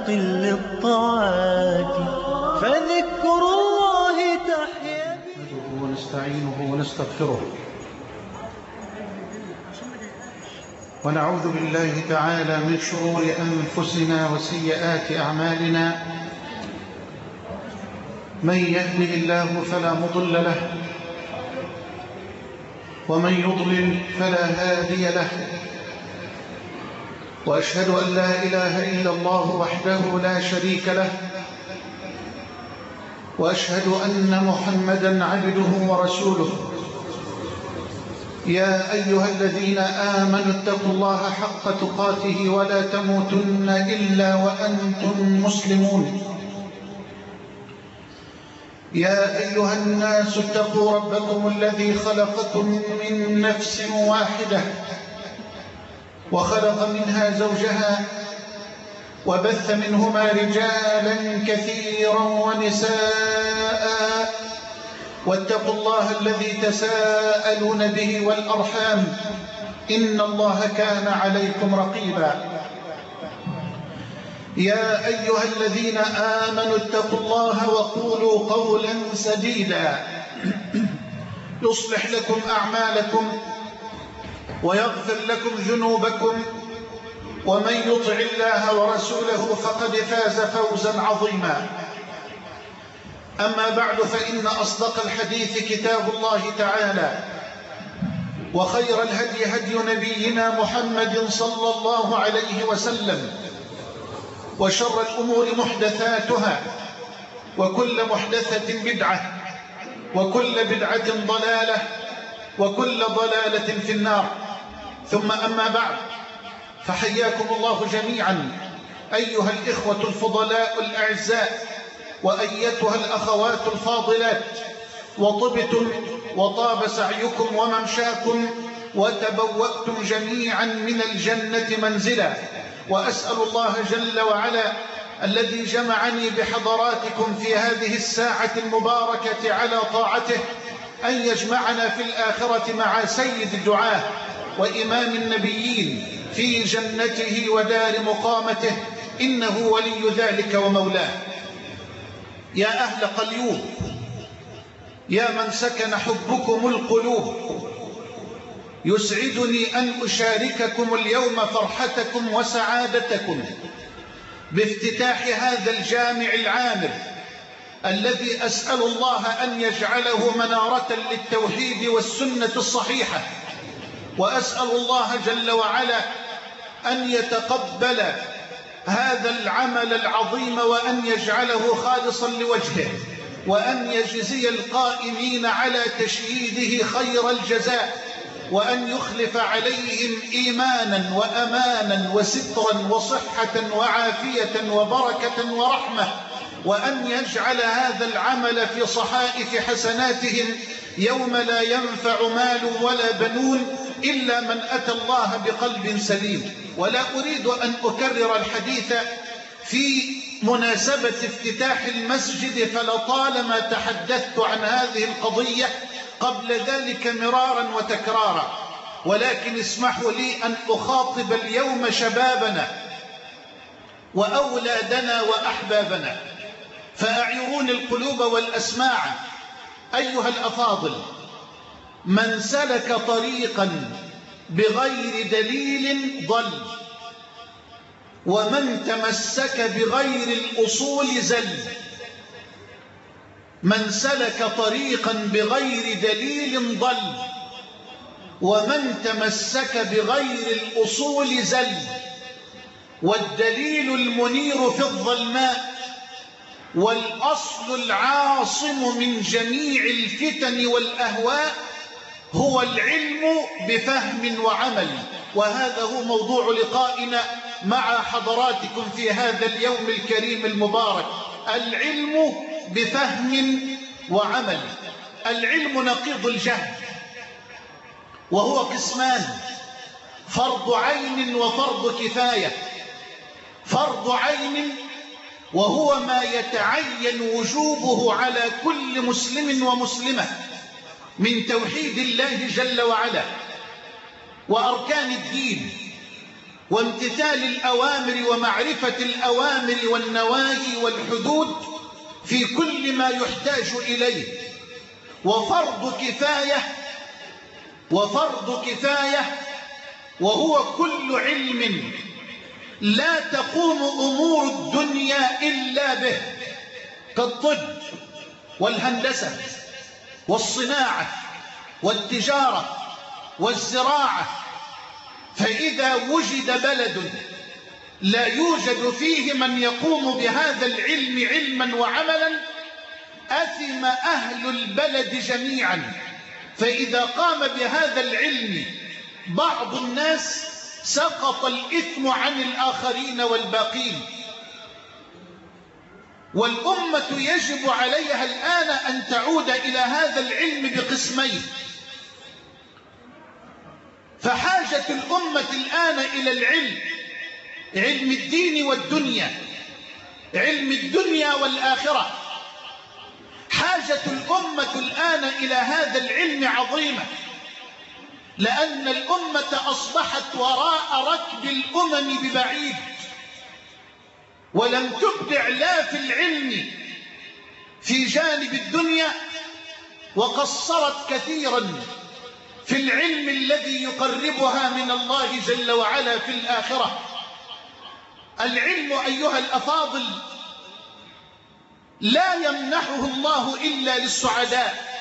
مشتاق للطاعات فذكر الله تحيا نحمده ونستعينه ونستغفره ونعوذ بالله تعالى من شرور أنفسنا وسيئات أعمالنا. من يهده الله فلا مضل له ومن يضلل فلا هادي له، وأشهد أن لا إله إلا الله وحده لا شريك له، وأشهد أن محمدًا عبده ورسوله. يا أيها الذين آمنوا اتقوا الله حق تقاته ولا تموتن إلا وأنتم مسلمون. يا أيها الناس اتقوا ربكم الذي خلقكم من نفس واحدة وخلق منها زوجها وبث منهما رجالا كثيرا ونساء، واتقوا الله الذي تساءلون به والأرحام إن الله كان عليكم رقيبا. يا أيها الذين آمنوا اتقوا الله وقولوا قولا سديدا يصلح لكم أعمالكم ويغفر لكم ذنوبكم، ومن يطع الله ورسوله فقد فاز فوزا عظيما. أما بعد، فإن أصدق الحديث كتاب الله تعالى، وخير الهدي هدي نبينا محمد صلى الله عليه وسلم، وشر الأمور محدثاتها، وكل محدثة بدعة، وكل بدعة ضلالة، وكل ضلالة في النار. ثم أما بعد، فحياكم الله جميعا أيها الإخوة الفضلاء الأعزاء، وأيتها الأخوات الفاضلات، وطبتم وطاب سعيكم وممشاكم، وتبوأتم جميعا من الجنة منزلا. وأسأل الله جل وعلا الذي جمعني بحضراتكم في هذه الساعة المباركة على طاعته أن يجمعنا في الآخرة مع سيد الدعاة وإمام النبيين في جنته ودار مقامته، إنه ولي ذلك ومولاه. يا أهل قليوب، يا من سكن حبكم القلوب، يسعدني أن أشارككم اليوم فرحتكم وسعادتكم بافتتاح هذا الجامع العامر الذي أسأل الله أن يجعله منارة للتوحيد والسنة الصحيحة، وأسأل الله جل وعلا أن يتقبل هذا العمل العظيم وأن يجعله خالصا لوجهه، وأن يجزي القائمين على تشييده خير الجزاء، وأن يخلف عليهم إيمانا وأمانا وسترا وصحة وعافية وبركة ورحمة، وأن يجعل هذا العمل في صحائف حسناتهم يوم لا ينفع مال ولا بنون إلا من أتى الله بقلب سليم. ولا أريد أن أكرر الحديث في مناسبة افتتاح المسجد، فلطالما تحدثت عن هذه القضية قبل ذلك مرارا وتكرارا، ولكن اسمحوا لي أن أخاطب اليوم شبابنا وأولادنا وأحبابنا، فأعيروني القلوب والأسماع. أيها الأفاضل، من سلك طريقا بغير دليل ضل، ومن تمسك بغير الأصول زل. من سلك طريقا بغير دليل ضل، ومن تمسك بغير الأصول زل. والدليل المنير في الظلماء، والأصل العاصم من جميع الفتن والأهواء هو العلم بفهم وعمل. وهذا هو موضوع لقائنا مع حضراتكم في هذا اليوم الكريم المبارك، العلم بفهم وعمل. العلم نقيض الجهل، وهو قسمان: فرض عين وفرض كفاية. فرض عين وهو ما يتعين وجوبه على كل مسلم ومسلمة من توحيد الله جل وعلا وأركان الدين وامتثال الأوامر ومعرفة الأوامر والنواهي والحدود في كل ما يحتاج إليه، وفرض كفاية وهو كل علم لا تقوم أمور الدنيا إلا به، كالطب والهندسة والصناعة والتجارة والزراعة. فإذا وجد بلد لا يوجد فيه من يقوم بهذا العلم علما وعملا أثم أهل البلد جميعا. فإذا قام بهذا العلم بعض الناس سقط الإثم عن الآخرين والباقين. والأمة يجب عليها الآن أن تعود إلى هذا العلم بقسمين. فحاجة الأمة الآن إلى العلم، علم الدين والدنيا، علم الدنيا والآخرة. حاجة الأمة الآن إلى هذا العلم عظيمة، لأن الأمة أصبحت وراء ركب الأمم ببعيد، ولم تبدع لا في العلم في جانب الدنيا، وقصرت كثيرا في العلم الذي يقربها من الله جل وعلا في الآخرة. العلم أيها الأفاضل لا يمنحه الله إلا للسعداء،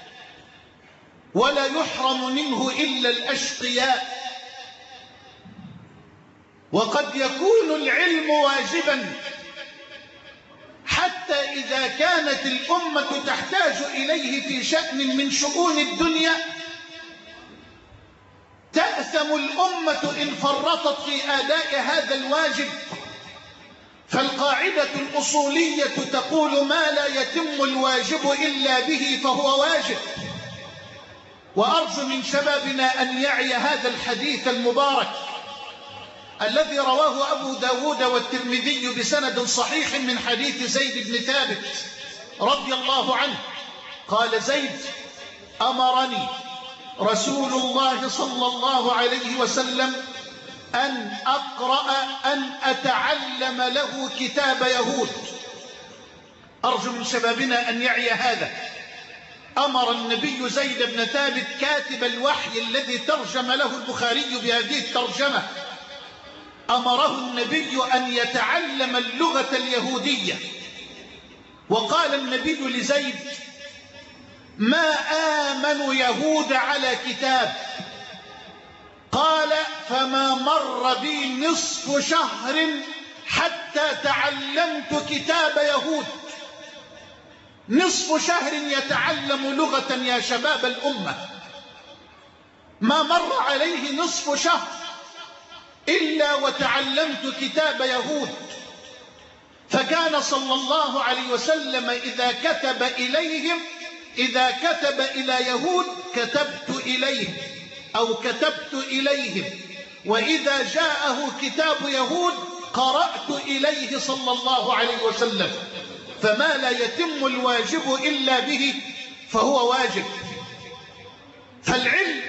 ولا يحرم منه إلا الأشقياء. وقد يكون العلم واجبا حتى إذا كانت الأمة تحتاج إليه في شأن من شؤون الدنيا، تأثم الأمة إن فرطت في أداء هذا الواجب. فالقاعدة الأصولية تقول: ما لا يتم الواجب إلا به فهو واجب. وأرجو من شبابنا أن يعي هذا الحديث المبارك الذي رواه أبو داود والترمذي بسند صحيح من حديث زيد بن ثابت رضي الله عنه قال: زيد أمرني رسول الله صلى الله عليه وسلم أن أتعلم له كتاب يهود. أرجو من شبابنا أن يعي هذا. أمر النبي زيد بن ثابت كاتب الوحي الذي ترجم له البخاري بهذه الترجمة، أمره النبي أن يتعلم اللغة اليهودية. وقال النبي لزيد: ما آمن يهود على كتاب. قال: فما مر بي نصف شهر حتى تعلمت كتاب يهود. نصف شهر يتعلم لغة يا شباب الأمة، ما مر عليه نصف شهر إلا وتعلمت كتاب يهود. فكان صلى الله عليه وسلم إذا كتب إلى يهود كتبت إليه أو كتبت إليهم، وإذا جاءه كتاب يهود قرأت إليه صلى الله عليه وسلم. فما لا يتم الواجب إلا به فهو واجب. فالعلم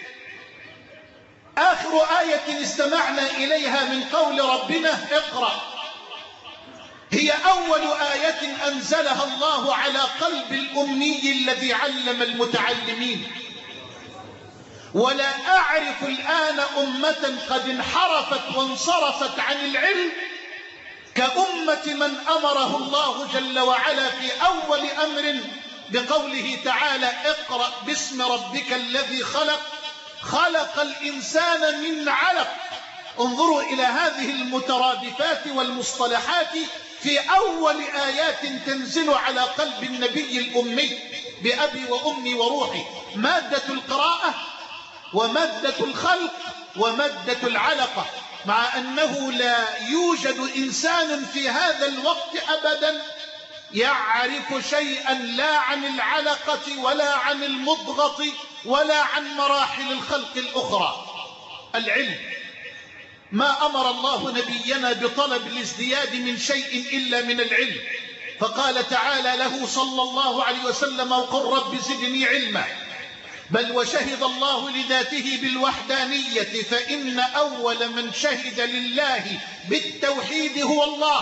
آخر آية استمعنا إليها من قول ربنا: اقرأ، هي أول آية أنزلها الله على قلب الأمي الذي علم المتعلمين. ولا أعرف الآن أمة قد انحرفت وانصرفت عن العلم كأمة من أمره الله جل وعلا في أول أمر بقوله تعالى: اقرأ باسم ربك الذي خلق، خلق الإنسان من علق. انظروا إلى هذه المترادفات والمصطلحات في أول آيات تنزل على قلب النبي الأمي بأبي وأمي وروحي: مادة القراءة ومادة الخلق ومادة العلقة. مع أنه لا يوجد إنسان في هذا الوقت أبدا يعرف شيئا لا عن العلقة ولا عن المضغة ولا عن مراحل الخلق الأخرى. العلم ما أمر الله نبينا بطلب الازدياد من شيء إلا من العلم. فقال تعالى له صلى الله عليه وسلم: وقل رب زدني علما. بل وشهد الله لذاته بالوحدانية، فإن أول من شهد لله بالتوحيد هو الله.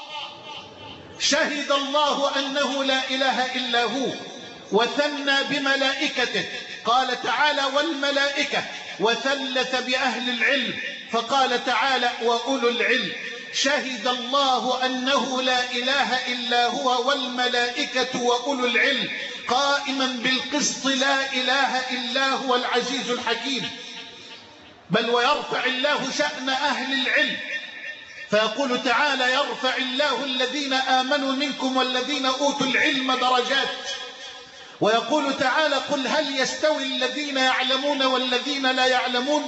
شهد الله أنه لا إله إلا هو، وثنى بملائكته، قال تعالى والملائكة، وثلث بأهل العلم فقال تعالى وأولو العلم. شهد الله أنه لا إله إلا هو والملائكة وأولو العلم قائما بالقسط لا إله إلا هو العزيز الحكيم. بل ويرفع الله شأن أهل العلم فيقول تعالى يرفع الله الذين آمنوا منكم والذين أوتوا العلم درجات. ويقول تعالى قل هل يستوي الذين يعلمون والذين لا يعلمون.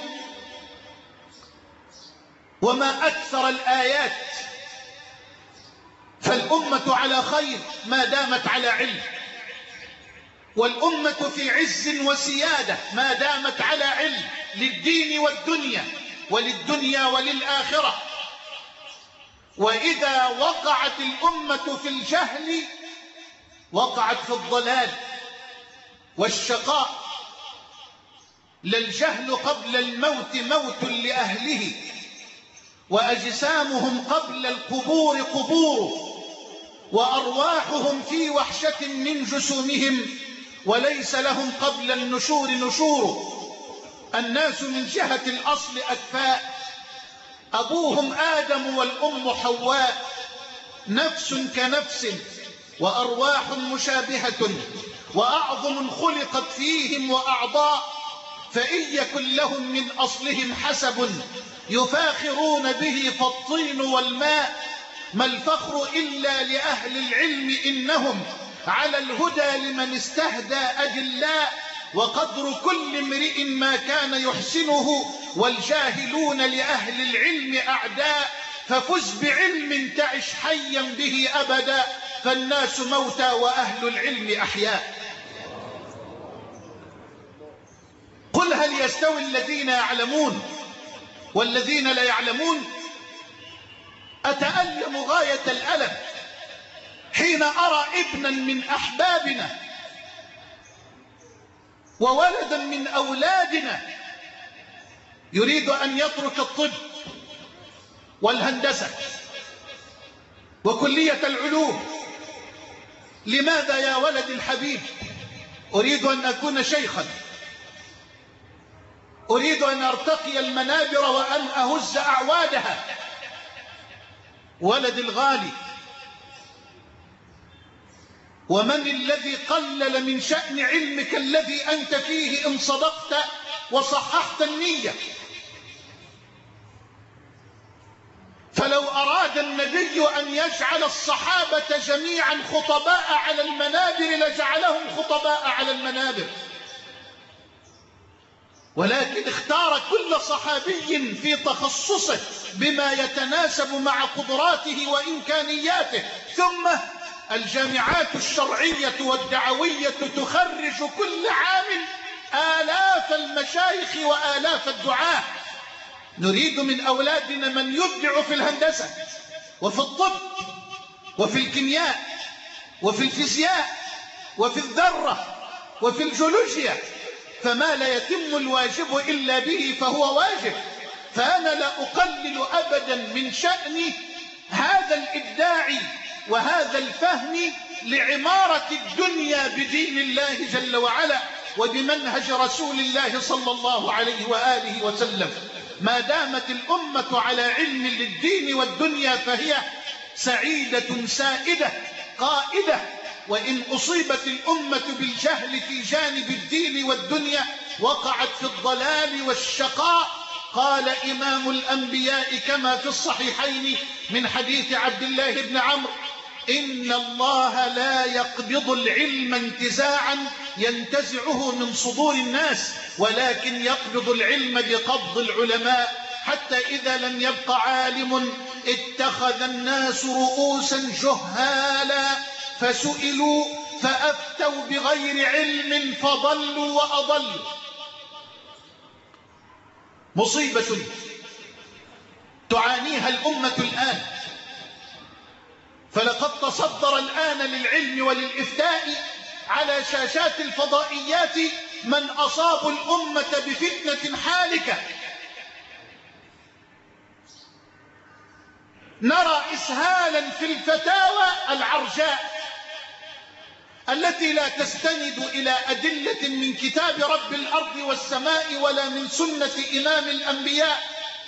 وما أكثر الآيات. فالأمة على خير ما دامت على علم، والأمة في عز وسيادة ما دامت على علم، للدين والدنيا، وللدنيا وللآخرة. وإذا وقعت الأمة في الجهل وقعت في الضلال والشقاء. للجهل قبل الموت موت لأهله، وأجسامهم قبل القبور قبور، وأرواحهم في وحشة من جسومهم، وليس لهم قبل النشور نشور. الناس من جهة الأصل أكفاء، أبوهم آدم والأم حواء، نفس كنفس وأرواح مشابهة، وأعظم خلقت فيهم وأعضاء. فإن يكن لهم من أصلهم حسب يفاخرون به فالطين والماء. ما الفخر إلا لأهل العلم إنهم على الهدى لمن استهدى أجلاء. وقدر كل امرئ ما كان يحسنه، والجاهلون لأهل العلم أعداء. ففز بعلم تعش حيا به أبدا، فالناس موتى وأهل العلم أحياء. قل هل يستوي الذين يعلمون والذين لا يعلمون. أتألم غاية الألم حين أرى ابنا من أحبابنا وولدا من أولادنا يريد أن يترك الطب والهندسة وكلية العلوم. لماذا يا ولد الحبيب؟ أريد أن أكون شيخا، أريد أن أرتقي المنابر وأن أهز أعوادها. ولد الغالي، ومن الذي قلل من شأن علمك الذي أنت فيه إن صدقت وصححت النية؟ فلو أراد النبي أن يجعل الصحابة جميعا خطباء على المنابر لجعلهم خطباء على المنابر، ولكن اختار كل صحابي في تخصصه بما يتناسب مع قدراته وإمكانياته. ثم الجامعات الشرعية والدعوية تخرج كل عام آلاف المشايخ وآلاف الدعاة. نريد من أولادنا من يبدع في الهندسة وفي الطب وفي الكيمياء وفي الفيزياء وفي الذرة وفي الجيولوجيا. فما لا يتم الواجب إلا به فهو واجب. فأنا لا أقلل أبدا من شأن هذا الإبداع وهذا الفهم لعمارة الدنيا بدين الله جل وعلا وبمنهج رسول الله صلى الله عليه وآله وسلم. ما دامت الأمة على علم للدين والدنيا فهي سعيدة سائدة قائدة. وإن أصيبت الأمة بالجهل في جانب الدين والدنيا وقعت في الضلال والشقاء. قال إمام الأنبياء كما في الصحيحين من حديث عبد الله بن عمرو: إن الله لا يقبض العلم انتزاعا ينتزعه من صدور الناس، ولكن يقبض العلم بقبض العلماء، حتى إذا لم يبق عالم اتخذ الناس رؤوسا جهالا فسئلوا فأفتوا بغير علم فضلوا وأضلوا. مصيبة تعانيها الأمة الآن. فلقد تصدر الآن للعلم وللإفتاء على شاشات الفضائيات من أصابوا الأمة بفتنة حالكة. نرى إسهالا في الفتاوى العرجاء التي لا تستند إلى أدلة من كتاب رب الأرض والسماء ولا من سنة إمام الأنبياء.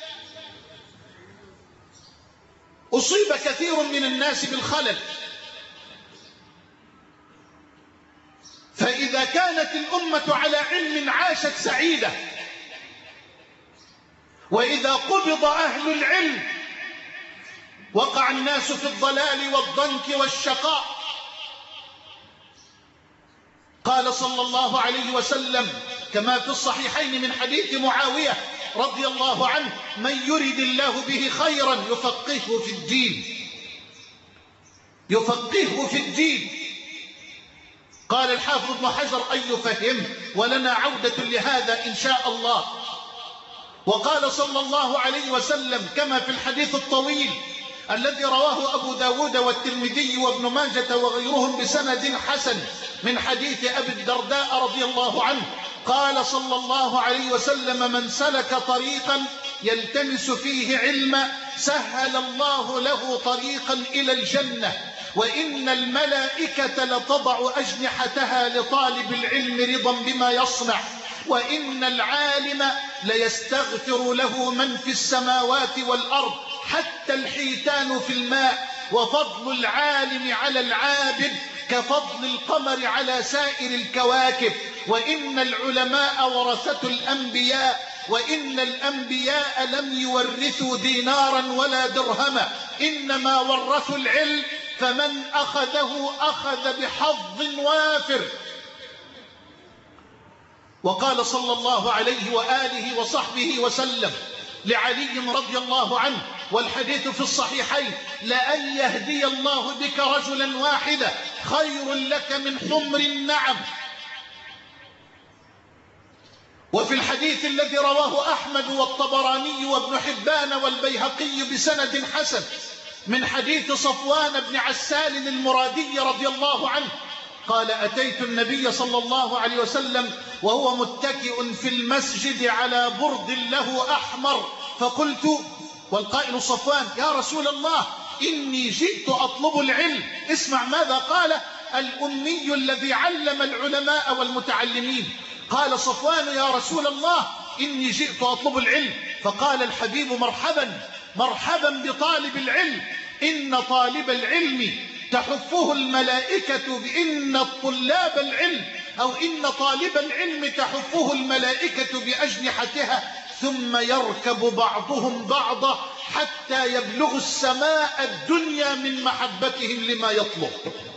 أصيب كثير من الناس بالخلل، فإذا كانت الأمة على علم عاشت سعيدة، وإذا قبض أهل العلم وقع الناس في الضلال والضنك والشقاء. قال صلى الله عليه وسلم كما في الصحيحين من حديث معاوية رضي الله عنه: من يرد الله به خيرا يفقهه في الدين، يفقهه في الدين. قال الحافظ ابن حجر: أن يفهمه، ولنا عودة لهذا إن شاء الله. وقال صلى الله عليه وسلم كما في الحديث الطويل الذي رواه أبو داود والترمذي وابن ماجة وغيرهم بسند حسن من حديث أبي الدرداء رضي الله عنه، قال صلى الله عليه وسلم: من سلك طريقا يلتمس فيه علما سهل الله له طريقا إلى الجنة، وإن الملائكة لتضع أجنحتها لطالب العلم رضا بما يصنع، وإن العالم ليستغفر له من في السماوات والأرض حتى الحيتان في الماء، وفضل العالم على العابد كفضل القمر على سائر الكواكب، وإن العلماء ورثة الأنبياء، وإن الأنبياء لم يورثوا دينارا ولا درهما، إنما ورثوا العلم، فمن أخذه أخذ بحظ وافر. وقال صلى الله عليه وآله وصحبه وسلم لعلي رضي الله عنه والحديث في الصحيحين: لأن يهدي الله بك رجلا واحدا خير لك من حمر النعم. وفي الحديث الذي رواه أحمد والطبراني وابن حبان والبيهقي بسند حسن من حديث صفوان بن عسال المرادي رضي الله عنه قال: أتيت النبي صلى الله عليه وسلم وهو متكئ في المسجد على برد له أحمر، فقلت، والقائل صفوان: يا رسول الله إني جئت أطلب العلم. اسمع ماذا قال: الأمي الذي علم العلماء والمتعلمين. قال صفوان: يا رسول الله إني جئت أطلب العلم. فقال الحبيب: مرحبا مرحبا بطالب العلم، إن طالب العلم تحفه الملائكة، بإن الطلاب العلم أو إن طالب العلم تحفه الملائكة بأجنحتها، ثم يركب بعضهم بعضا حتى يبلغ السماء الدنيا من محبتهم لما يطلب.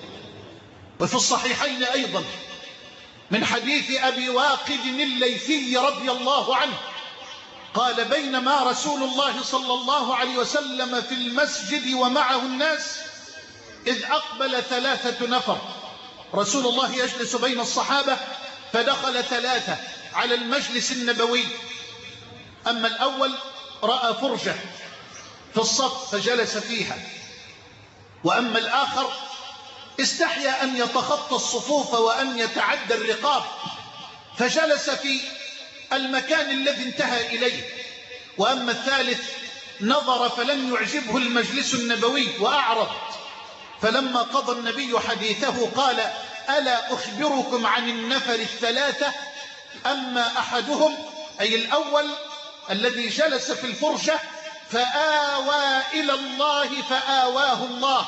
وفي الصحيحين أيضا من حديث أبي واقد الليثي رضي الله عنه قال: بينما رسول الله صلى الله عليه وسلم في المسجد ومعه الناس إذ أقبل 3 نفر. رسول الله يجلس بين الصحابة، فدخل 3 على المجلس النبوي. أما الأول رأى فرجة في الصف فجلس فيها، وأما الآخر استحيا أن يتخطى الصفوف وأن يتعدى الرقاب فجلس في المكان الذي انتهى إليه، وأما الثالث نظر فلم يعجبه المجلس النبوي وأعرض. فلما قضى النبي حديثه قال: ألا أخبركم عن النفر 3؟ أما أحدهم أي الأول الذي جلس في الفرجة فآوى إلى الله فآواه الله،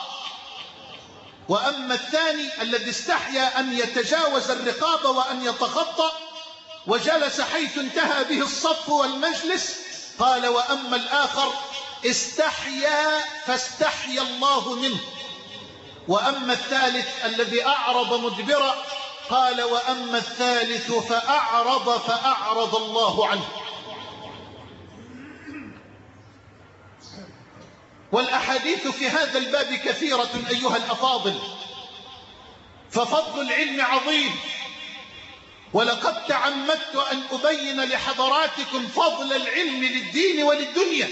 وأما الثاني الذي استحيا أن يتجاوز الرقاب وأن يتخطى وجلس حيث انتهى به الصف والمجلس قال: وأما الآخر استحيا فاستحيا الله منه، وأما الثالث الذي أعرض مدبرا قال: وأما الثالث فأعرض الله عنه. والأحاديث في هذا الباب كثيرة أيها الأفاضل، ففضل العلم عظيم، ولقد تعمدت أن أبين لحضراتكم فضل العلم للدين وللدنيا،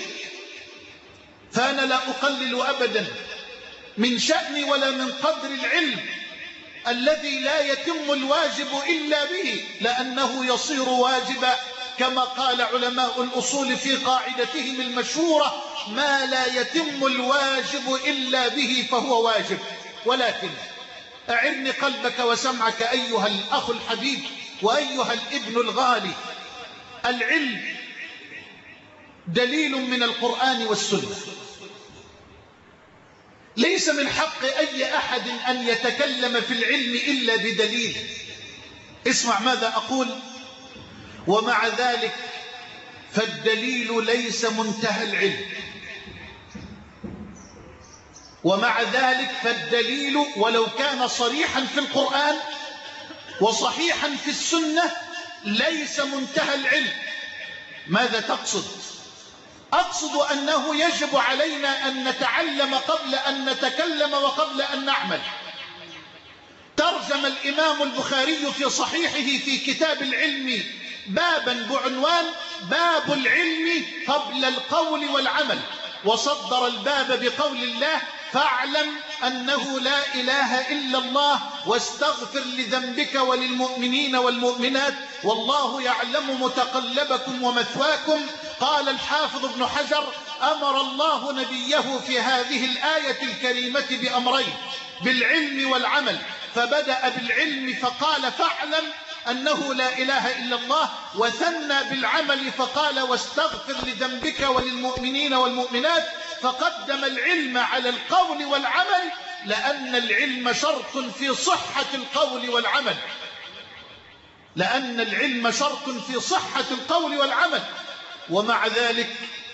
فأنا لا أقلل أبدا من شأن ولا من قدر العلم، الذي لا يتم الواجب إلا به، لأنه يصير واجبا كما قال علماء الأصول في قاعدتهم المشهورة: ما لا يتم الواجب إلا به فهو واجب. ولكن أعرني قلبك وسمعك أيها الأخ الحبيب وأيها الابن الغالي، العلم دليل من القرآن والسنة، ليس من حق أي أحد أن يتكلم في العلم إلا بدليل. اسمع ماذا أقول: ومع ذلك فالدليل ليس منتهى العلم، ومع ذلك فالدليل ولو كان صريحا في القرآن وصحيحا في السنة ليس منتهى العلم. ماذا تقصد؟ أقصد أنه يجب علينا أن نتعلم قبل أن نتكلم وقبل أن نعمل. ترجم الإمام البخاري في صحيحه في كتاب العلم بابا بعنوان: باب العلم قبل القول والعمل، وصدر الباب بقول الله: فاعلم أنه لا إله إلا الله واستغفر لذنبك وللمؤمنين والمؤمنات والله يعلم متقلبكم ومثواكم. قال الحافظ ابن حجر: أمر الله نبيه في هذه الآية الكريمة بأمرين: بالعلم والعمل، فبدأ بالعلم فقال: فاعلم أنه لا إله إلا الله، وثنى بالعمل فقال: واستغفر لذنبك وللمؤمنين والمؤمنات، فقدم العلم على القول والعمل، لأن العلم شرط في صحة القول والعمل، لأن العلم شرط في صحة القول والعمل. ومع ذلك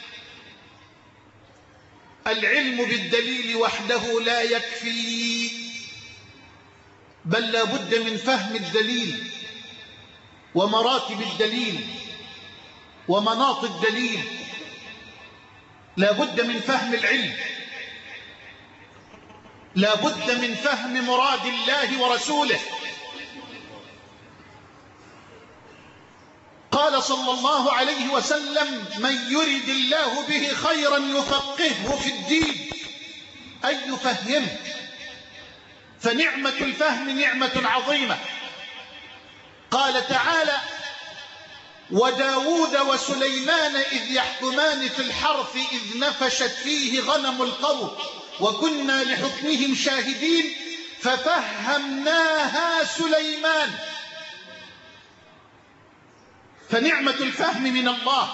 العلم بالدليل وحده لا يكفي، بل لا بد من فهم الدليل ومراتب الدليل ومناط الدليل. لا بد من فهم العلم، لا بد من فهم مراد الله ورسوله. قال صلى الله عليه وسلم: من يرد الله به خيرا يفقهه في الدين، أي يفهمه. فنعمة الفهم نعمة عظيمة. قال تعالى: وداود وسليمان إذ يحكمان في الحرث إذ نفشت فيه غنم القوم وكنا لحكمهم شاهدين ففهمناها سليمان. فنعمة الفهم من الله،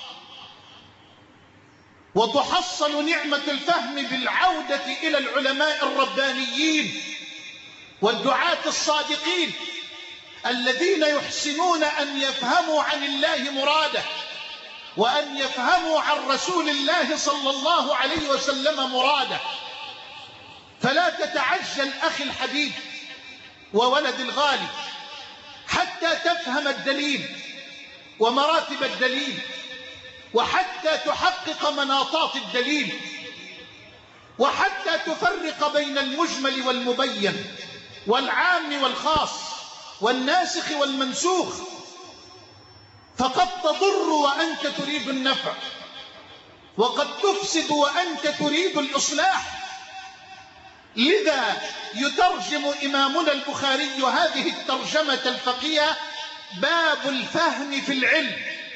وتحصل نعمة الفهم بالعودة إلى العلماء الربانيين والدعاة الصادقين الذين يحسنون أن يفهموا عن الله مراده، وأن يفهموا عن رسول الله صلى الله عليه وسلم مراده. فلا تتعجل أخي الحبيب وولد الغالي حتى تفهم الدليل ومراتب الدليل، وحتى تحقق مناطات الدليل، وحتى تفرق بين المجمل والمبين والعام والخاص والناسخ والمنسوخ. فقد تضر وأنت تريد النفع، وقد تفسد وأنت تريد الإصلاح. لذا يترجم إمامنا البخاري هذه الترجمة الفقهية: باب الفهم في العلم.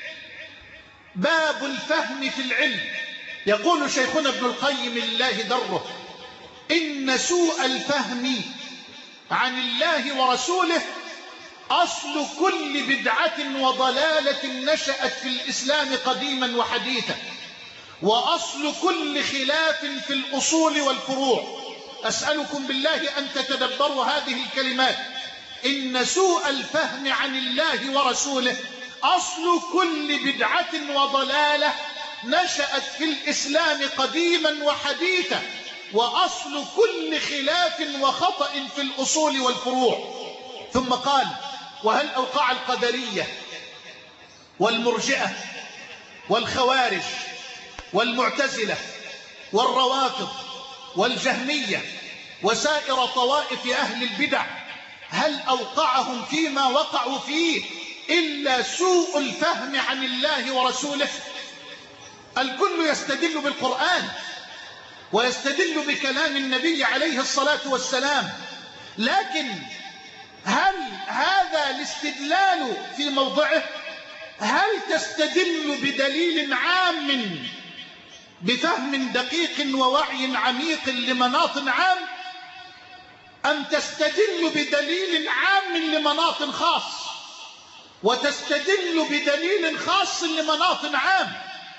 باب الفهم في العلم. يقول شيخنا ابن القيم لله دره: إن سوء الفهم عن الله ورسوله أصل كل بدعة وضلالة نشأت في الإسلام قديما وحديثا، وأصل كل خلاف في الأصول والفروع. أسألكم بالله أن تتدبروا هذه الكلمات: إن سوء الفهم عن الله ورسوله أصل كل بدعة وضلالة نشأت في الإسلام قديما وحديثا، وأصل كل خلاف وخطأ في الأصول والفروع. ثم قال: وهل أوقع القدرية والمرجئة والخوارج والمعتزلة والروافض والجهمية وسائر طوائف أهل البدع، هل أوقعهم فيما وقعوا فيه إلا سوء الفهم عن الله ورسوله؟ الكل يستدل بالقرآن ويستدل بكلام النبي عليه الصلاة والسلام، لكن هل هذا الاستدلال في موضعه؟ هل تستدل بدليل عام بفهم دقيق ووعي عميق لمناط عام، أم تستدل بدليل عام لمناط خاص وتستدل بدليل خاص لمناط عام؟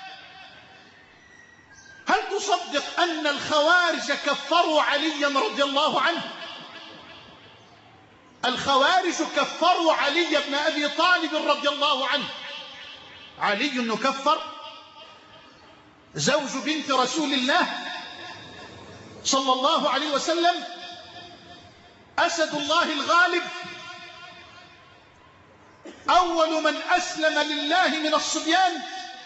هل تصدق أن الخوارج كفروا عليا رضي الله عنه؟ الخوارج كفروا علي بن أبي طالب رضي الله عنه. علي نكفر زوج بنت رسول الله صلى الله عليه وسلم، أسد الله الغالب، أول من أسلم لله من الصبيان،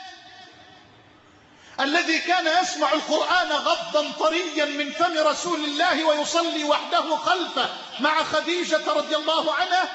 الذي كان يسمع القرآن غضا طريا من فم رسول الله ويصلي وحده خلفه مع خديجة رضي الله عنها،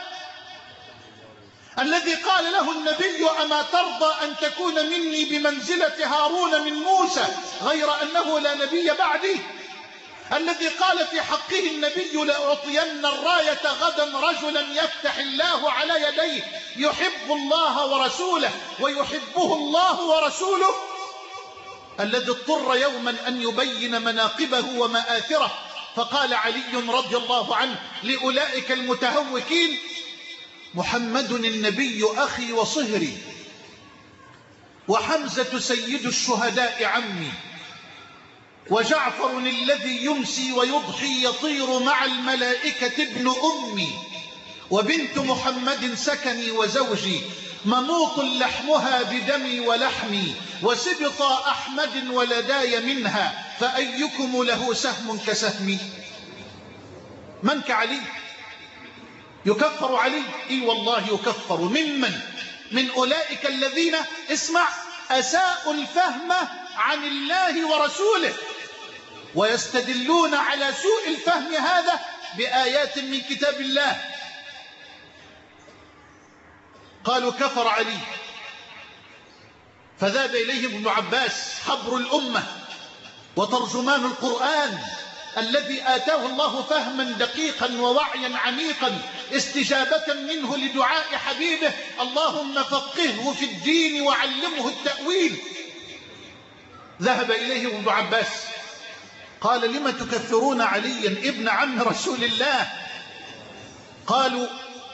الذي قال له النبي: أما ترضى أن تكون مني بمنزلة هارون من موسى غير أنه لا نبي بعدي، الذي قال في حقه النبي: لأعطين الراية غدا رجلا يفتح الله على يديه يحب الله ورسوله ويحبه الله ورسوله، الذي اضطر يوما أن يبين مناقبه ومآثره، فقال علي رضي الله عنه لأولئك المتهوكين: محمد النبي أخي وصهري، وحمزة سيد الشهداء عمي، وجعفر الذي يمسي ويضحي يطير مع الملائكة ابن أمي، وبنت محمد سكني وزوجي، منوط لحمها بدمي ولحمي، وسبط أحمد ولداي منها، فأيكم له سهم كسهمي؟ من كعلي؟ يكفر علي؟ إي والله يكفر. من أولئك الذين، اسمع، أساءوا الفهم عن الله ورسوله، ويستدلون على سوء الفهم هذا بآيات من كتاب الله. قالوا كفر علي، فذهب إليهم ابن عباس حبر الأمة وترجمان القرآن، الذي آتاه الله فهما دقيقا ووعيا عميقا استجابة منه لدعاء حبيبه: اللهم فقهه في الدين وعلمه التأويل. ذهب إليه ابن عباس قال: لم تكفرون عليا ابن عم رسول الله؟ قالوا: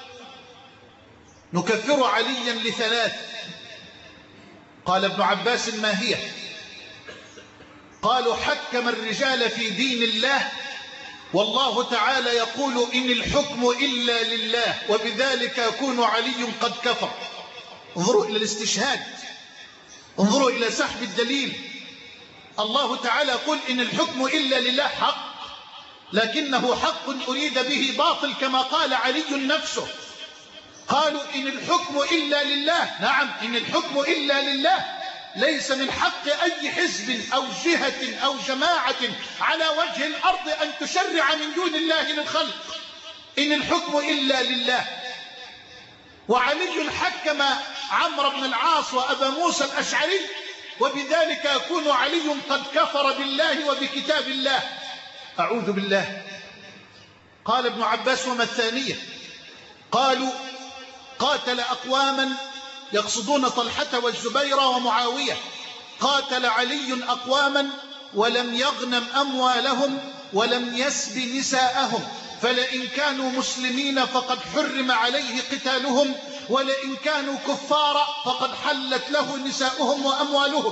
نكفر عليا لثلاث. قال ابن عباس: ما هي؟ قالوا: حكم الرجال في دين الله، والله تعالى يقول: إن الحكم إلا لله، وبذلك يكون علي قد كفر. انظروا إلى الاستشهاد، انظروا إلى سحب الدليل. الله تعالى يقول: إن الحكم إلا لله، حق، لكنه حق أريد به باطل كما قال علي نفسه. قالوا: إن الحكم إلا لله. نعم، إن الحكم إلا لله، ليس من حق أي حزب أو جهة أو جماعة على وجه الأرض أن تشرع من دون الله للخلق. إن الحكم إلا لله. وعلي حكم عمرو بن العاص وأبا موسى الأشعري، وبذلك يكون علي قد كفر بالله وبكتاب الله. أعوذ بالله. قال ابن عباس: وما الثانية؟ قالوا: قاتل أقواما، يقصدون طلحة والزبير ومعاوية، قاتل علي أقواما ولم يغنم أموالهم ولم يسب نساءهم، فلئن كانوا مسلمين فقد حرم عليه قتالهم، ولئن كانوا كفارا فقد حلت له نساؤهم وأموالهم.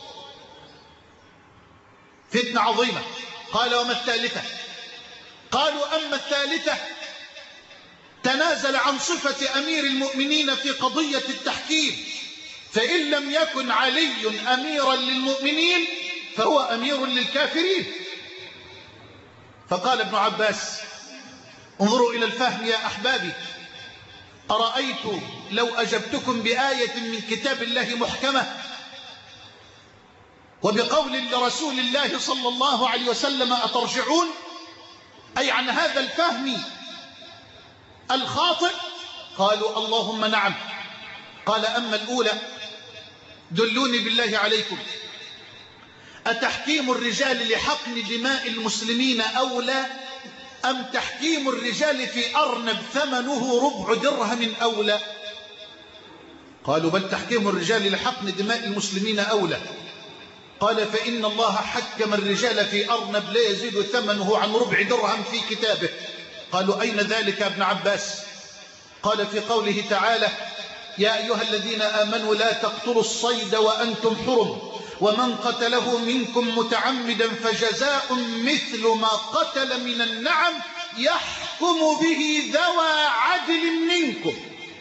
فتنة عظيمة. قال: وما الثالثة؟ قالوا: أما الثالثة تنازل عن صفة أمير المؤمنين في قضية التحكيم، فإن لم يكن علي أميرا للمؤمنين فهو أمير للكافرين. فقال ابن عباس: انظروا إلى الفهم يا أحبابي، أرأيت لو أجبتكم بآية من كتاب الله محكمة وبقول لرسول الله صلى الله عليه وسلم أترجعون؟ أي عن هذا الفهم الخاطئ. قالوا: اللهم نعم. قال: أما الأولى دلوني بالله عليكم، أتحكيم الرجال لحقن دماء المسلمين أولى أم تحكيم الرجال في أرنب ثمنه ربع درهم أولى؟ قالوا بل تحكيم الرجال لحقن دماء المسلمين أولى. قال فإن الله حكم الرجال في أرنب لا يزيد ثمنه عن ربع درهم في كتابه. قالوا أين ذلك يا ابن عباس؟ قال في قوله تعالى يا أيها الذين آمنوا لا تقتلوا الصيد وأنتم حرم ومن قتله منكم متعمدا فجزاء مثل ما قتل من النعم يحكم به ذوى عدل منكم.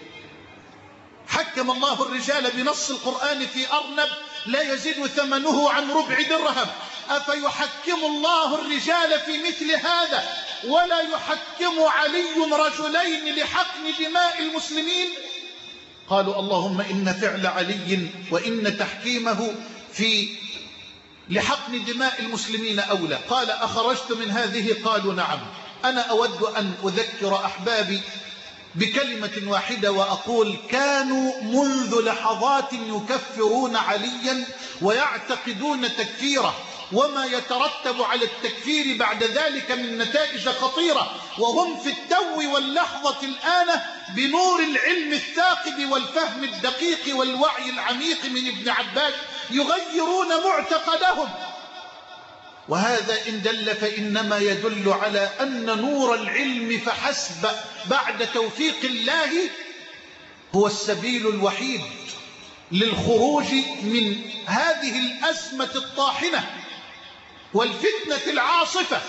حكم الله الرجال بنص القرآن في أرنب لا يزيد ثمنه عن ربع درهم. أفيحكم الله الرجال في مثل هذا ولا يحكم علي رجلين لحقن دماء المسلمين؟ قالوا اللهم إن فعل علي وإن تحكيمه في لحقن دماء المسلمين أولى. قال أخرجت من هذه؟ قالوا نعم. أنا أود أن أذكر أحبابي بكلمة واحدة وأقول كانوا منذ لحظات يكفرون عليا ويعتقدون تكفيره وما يترتب على التكفير بعد ذلك من نتائج خطيرة، وهم في التو واللحظة الآن بنور العلم الثاقب والفهم الدقيق والوعي العميق من ابن عباس يغيرون معتقدهم. وهذا إن دل فإنما يدل على أن نور العلم فحسب بعد توفيق الله هو السبيل الوحيد للخروج من هذه الأزمة الطاحنة والفتنة العاصفة.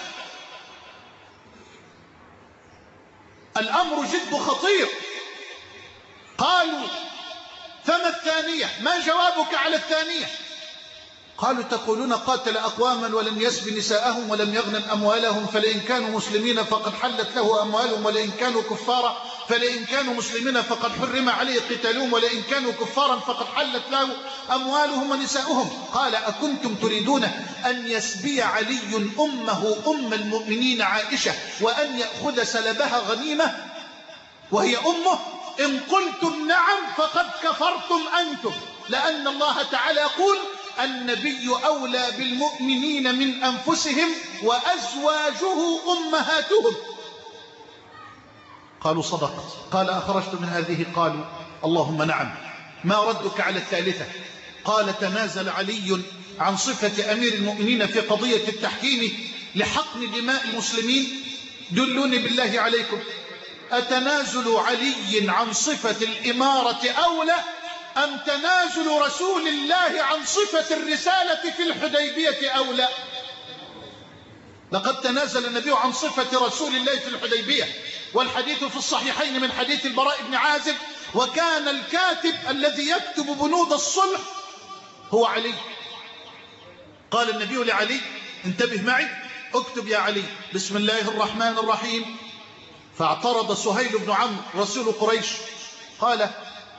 الأمر جد خطير. قالوا فما الثانية؟ ما جوابك على الثانية؟ قالوا تقولون قاتل أقواما ولم يسب نساءهم ولم يغنم أموالهم فلئن كانوا مسلمين فقد حلت له أموالهم ولئن كانوا كفارا فلئن كانوا مسلمين فقد حرم عليه قتالهم ولئن كانوا كفارا فقد حلت له أموالهم ونساؤهم. قال أكنتم تريدون أن يسبي علي أمه أم المؤمنين عائشة وأن يأخذ سلبها غنيمة وهي أمه؟ إن قلتم نعم فقد كفرتم أنتم، لأن الله تعالى يقول النبي أولى بالمؤمنين من أنفسهم وأزواجه أمهاتهم. قالوا صدقت. قال أخرجت من هذه؟ قالوا اللهم نعم. ما ردك على الثالثة؟ قال تنازل علي عن صفة أمير المؤمنين في قضية التحكيم لحقن دماء المسلمين. دلوني بالله عليكم، أتنازل علي عن صفة الإمارة أولى أم تنازل رسول الله عن صفة الرسالة في الحديبية أولى؟ لقد تنازل النبي عن صفة رسول الله في الحديبية، والحديث في الصحيحين من حديث البراء بن عازب، وكان الكاتب الذي يكتب بنود الصلح هو علي. قال النبي لعلي انتبه معي، اكتب يا علي بسم الله الرحمن الرحيم. فاعترض سهيل بن عمرو رسول قريش قال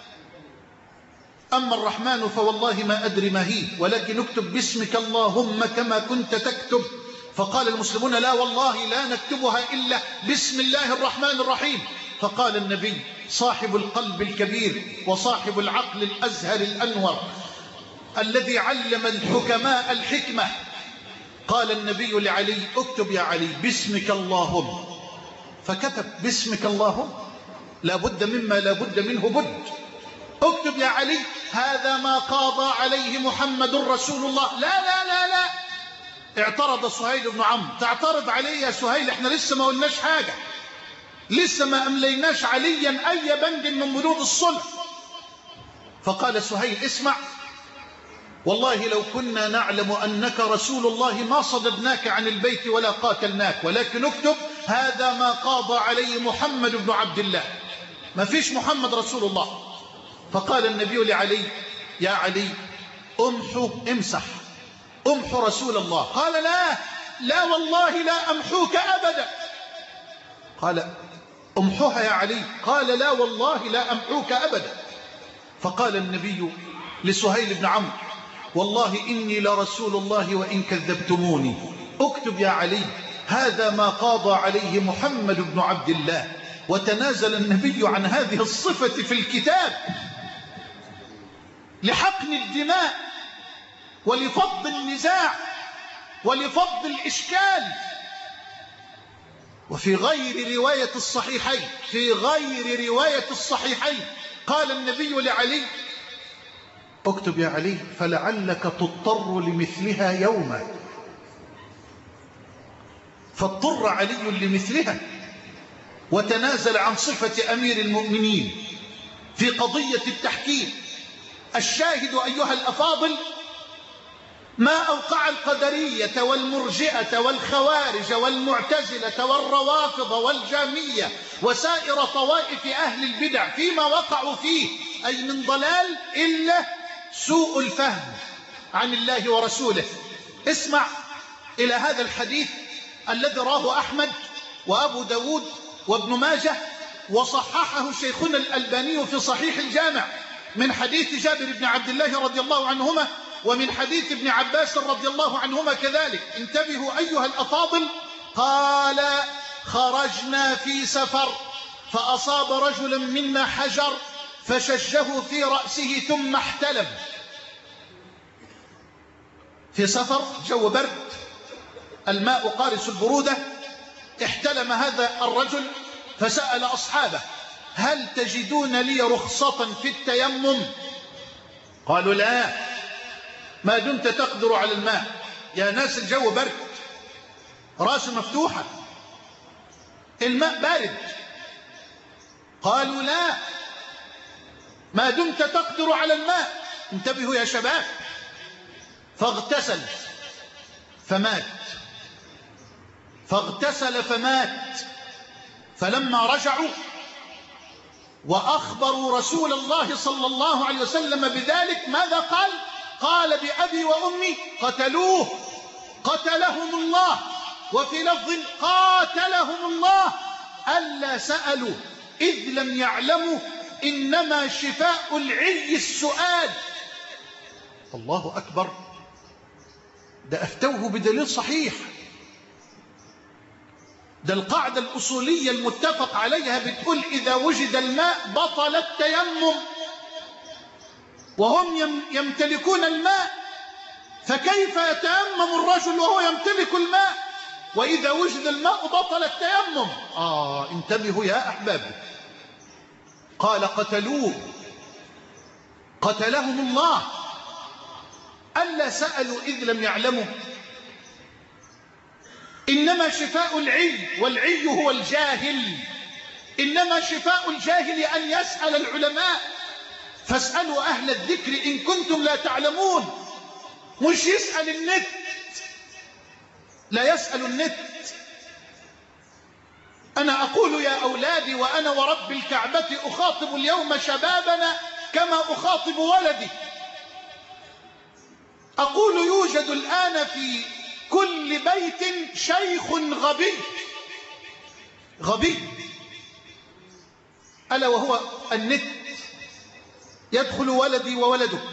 أما الرحمن فوالله ما أدري ما هي، ولكن اكتب باسمك اللهم كما كنت تكتب. فقال المسلمون لا والله لا نكتبها إلا بسم الله الرحمن الرحيم. فقال النبي صاحب القلب الكبير وصاحب العقل الأزهر الأنور الذي علم الحكماء الحكمة، قال النبي لعلي اكتب يا علي باسمك اللهم. فكتب باسمك اللهم، لا بد مما لا بد منه بد. اكتب يا علي هذا ما قاضى عليه محمد رسول الله. لا لا لا لا، اعترض سهيل بن عمرو. تعترض علي يا سهيل؟ احنا لسه ما قلناش حاجة، لسه ما أمليناش عليا أي بند من بنود الصلح. فقال سهيل اسمع، والله لو كنا نعلم أنك رسول الله ما صددناك عن البيت ولا قاتلناك، ولكن اكتب هذا ما قاضى عليه محمد بن عبد الله، ما فيش محمد رسول الله. فقال النبي لعلي يا علي امحو امسح امحو رسول الله. قال لا لا والله لا أمحوك أبدا. قال امحوها يا علي. قال لا والله لا أمحوك أبدا. فقال النبي لسهيل بن عمرو والله إني لرسول الله وإن كذبتموني. اكتب يا علي هذا ما قاضى عليه محمد بن عبد الله. وتنازل النبي عن هذه الصفة في الكتاب لحقن الدماء ولفض النزاع ولفض الإشكال. وفي غير رواية الصحيحين، في غير رواية الصحيحين قال النبي لعلي: اكتب يا علي فلعلك تضطر لمثلها يوما. فاضطر علي لمثلها وتنازل عن صفة أمير المؤمنين في قضية التحكيم. الشاهد أيها الأفاضل ما أوقع القدرية والمرجئة والخوارج والمعتزلة والروافض والجهمية وسائر طوائف أهل البدع فيما وقعوا فيه أي من ضلال إلا سوء الفهم عن الله ورسوله. اسمع إلى هذا الحديث الذي راه أحمد وأبو داود وابن ماجه وصححه شيخنا الألباني في صحيح الجامع من حديث جابر بن عبد الله رضي الله عنهما ومن حديث ابن عباس رضي الله عنهما كذلك. انتبهوا أيها الأفاضل. قال: خرجنا في سفر فأصاب رجلا منا حجر فشجه في رأسه ثم احتلم. في سفر، جو برد، الماء قارس البرودة، احتلم هذا الرجل فسأل أصحابه: هل تجدون لي رخصة في التيمم؟ قالوا: لا، ما دمت تقدر على الماء. يا ناس الجو برد، راسه مفتوحة، الماء بارد. قالوا: لا، ما دمت تقدر على الماء. انتبهوا يا شباب. فاغتسل فمات، فاغتسل فمات. فلما رجعوا وأخبروا رسول الله صلى الله عليه وسلم بذلك ماذا قال؟ قال: بأبي وأمي قتلوه قتلهم الله. وفي لفظ: قاتلهم الله. ألا سألوا إذ لم يعلموا إنما شفاء العي السؤال. الله أكبر. ده أفتوه بدليل صحيح. ده القاعدة الأصولية المتفق عليها بتقول: إذا وجد الماء بطل التيمم، وهم يمتلكون الماء، فكيف يتيمم الرجل وهو يمتلك الماء؟ وإذا وجد الماء بطل التيمم. انتبهوا يا أحباب. قال: قتلوه قتلهم الله. ألا سألوا إذ لم يعلموا إنما شفاء العي، والعي هو الجاهل، إنما شفاء الجاهل أن يسأل العلماء. فاسألوا أهل الذكر إن كنتم لا تعلمون. مش يسأل النت، لا يسأل النت. أنا أقول يا أولادي وأنا ورب الكعبة أخاطب اليوم شبابنا كما أخاطب ولدي. أقول: يوجد الآن في كل بيت شيخ غبي، غبي، ألا وهو النت. يدخل ولدي وولدك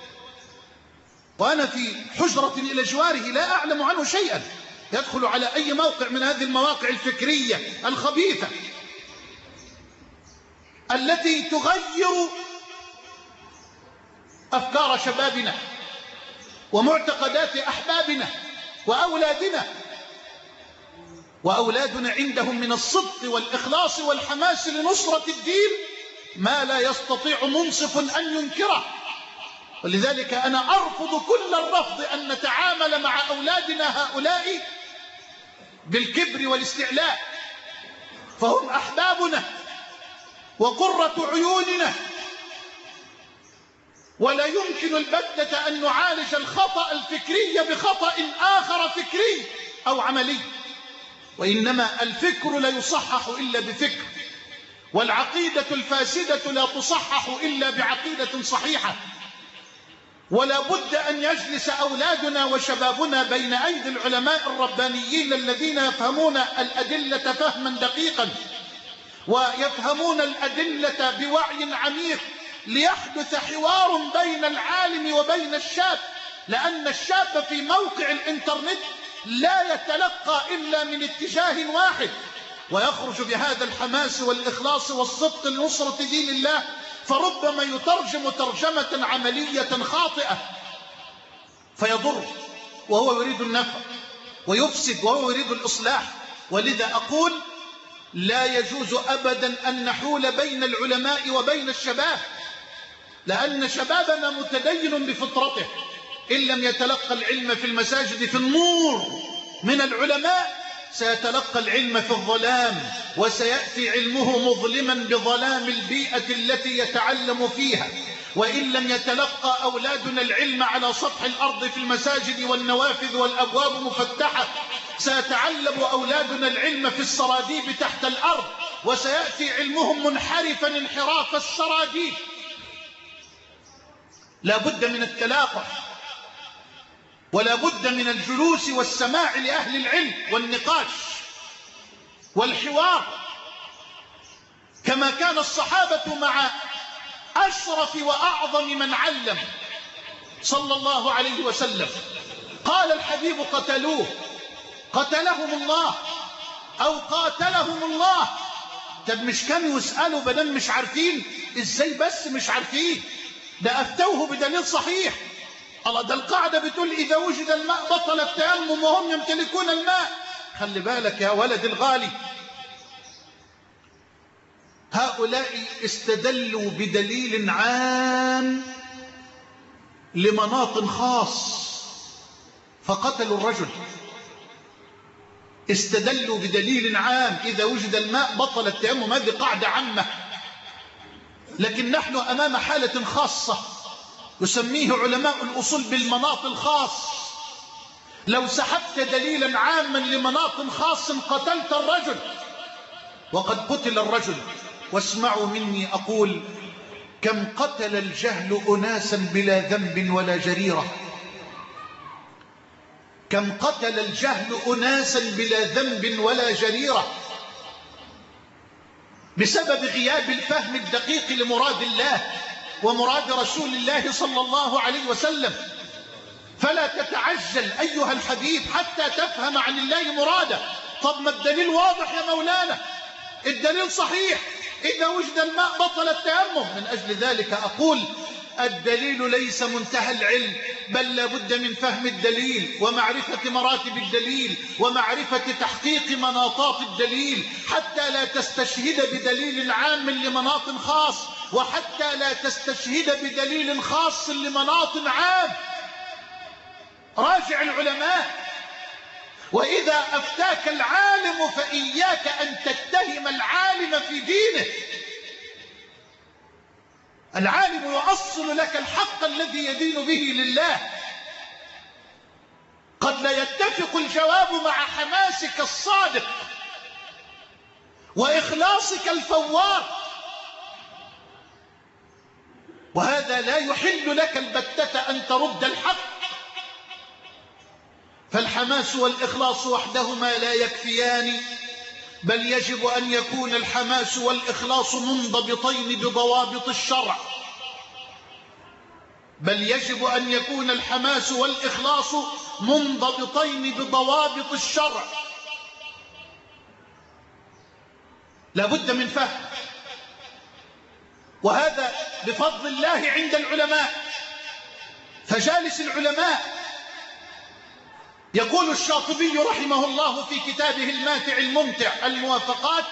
وأنا في حجرة إلى جواره لا أعلم عنه شيئا، يدخل على أي موقع من هذه المواقع الفكرية الخبيثة التي تغير أفكار شبابنا ومعتقدات أحبابنا وأولادنا. وأولادنا عندهم من الصدق والإخلاص والحماس لنصرة الدين ما لا يستطيع منصف أن ينكره. ولذلك أنا أرفض كل الرفض أن نتعامل مع أولادنا هؤلاء بالكبر والاستعلاء، فهم أحبابنا وقرة عيوننا، ولا يمكن البتة أن نعالج الخطأ الفكري بخطأ آخر فكري أو عملي. وإنما الفكر لا يصحح إلا بفكر، والعقيدة الفاسدة لا تصحح إلا بعقيدة صحيحة. ولا بد أن يجلس أولادنا وشبابنا بين أيدي العلماء الربانيين الذين يفهمون الأدلة فهما دقيقا ويفهمون الأدلة بوعي عميق، ليحدث حوار بين العالم وبين الشاب. لأن الشاب في موقع الإنترنت لا يتلقى إلا من اتجاه واحد، ويخرج بهذا الحماس والإخلاص والصدق لنصرة دين الله، فربما يترجم ترجمة عملية خاطئة فيضر وهو يريد النفع، ويفسد وهو يريد الإصلاح. ولذا أقول: لا يجوز أبدا أن نحول بين العلماء وبين الشباب، لأن شبابنا متدين بفطرته، إن لم يتلقى العلم في المساجد في النور من العلماء سيتلقى العلم في الظلام، وسيأتي علمه مظلما بظلام البيئة التي يتعلم فيها. وإن لم يتلقى أولادنا العلم على سطح الأرض في المساجد والنوافذ والأبواب مفتحة، سيتعلم أولادنا العلم في السراديب تحت الأرض، وسيأتي علمهم منحرفا انحراف السراديب. لا بد من التلاقح، ولا بد من الجلوس والسماع لأهل العلم والنقاش والحوار، كما كان الصحابة مع أشرف وأعظم من علم صلى الله عليه وسلم. قال الحبيب قتلوه، قتلهم الله أو قاتلهم الله. طب مش كانوا يسألوا بدل مش عارفين؟ إزاي بس مش عارفين؟ ده أفتوه بدليل صحيح. الله، ده القاعدة بتقول إذا وجد الماء بطل التيمم وهم يمتلكون الماء. خلي بالك يا ولد الغالي، هؤلاء استدلوا بدليل عام لمناط خاص فقتلوا الرجل. استدلوا بدليل عام إذا وجد الماء بطل التيمم، هذه قاعدة عامة، لكن نحن أمام حالة خاصة يسميه علماء الأصول بالمناط الخاص. لو سحبت دليلا عاما لمناط خاص قتلت الرجل، وقد قتل الرجل. واسمعوا مني أقول: كم قتل الجهل أناسا بلا ذنب ولا جريرة، كم قتل الجهل أناسا بلا ذنب ولا جريرة، بسبب غياب الفهم الدقيق لمراد الله ومراد رسول الله صلى الله عليه وسلم. فلا تتعجل أيها الحبيب حتى تفهم عن الله مراده. طب ما الدليل واضح يا مولانا، الدليل صحيح، إذا وجد الماء بطل التيمم. من أجل ذلك أقول: الدليل ليس منتهى العلم، بل لا بد من فهم الدليل ومعرفة مراتب الدليل ومعرفة تحقيق مناطات الدليل، حتى لا تستشهد بدليل عام لمناط خاص، وحتى لا تستشهد بدليل خاص لمناط عام. راجع العلماء، وإذا أفتاك العالم فإياك أن تتهم العالم في دينه. العالم يؤصل لك الحق الذي يدين به لله. قد لا يتفق الجواب مع حماسك الصادق وإخلاصك الفوار، وهذا لا يحل لك البتة أن ترد الحق. فالحماس والإخلاص وحدهما لا يكفيان، بل يجب أن يكون الحماس والإخلاص منضبطين بضوابط الشرع. بل يجب أن يكون الحماس والإخلاص منضبطين بضوابط الشرع. لا بد من فهم، وهذا بفضل الله عند العلماء. فجالس العلماء، يقول الشاطبي رحمه الله في كتابه الماتع الممتع الموافقات: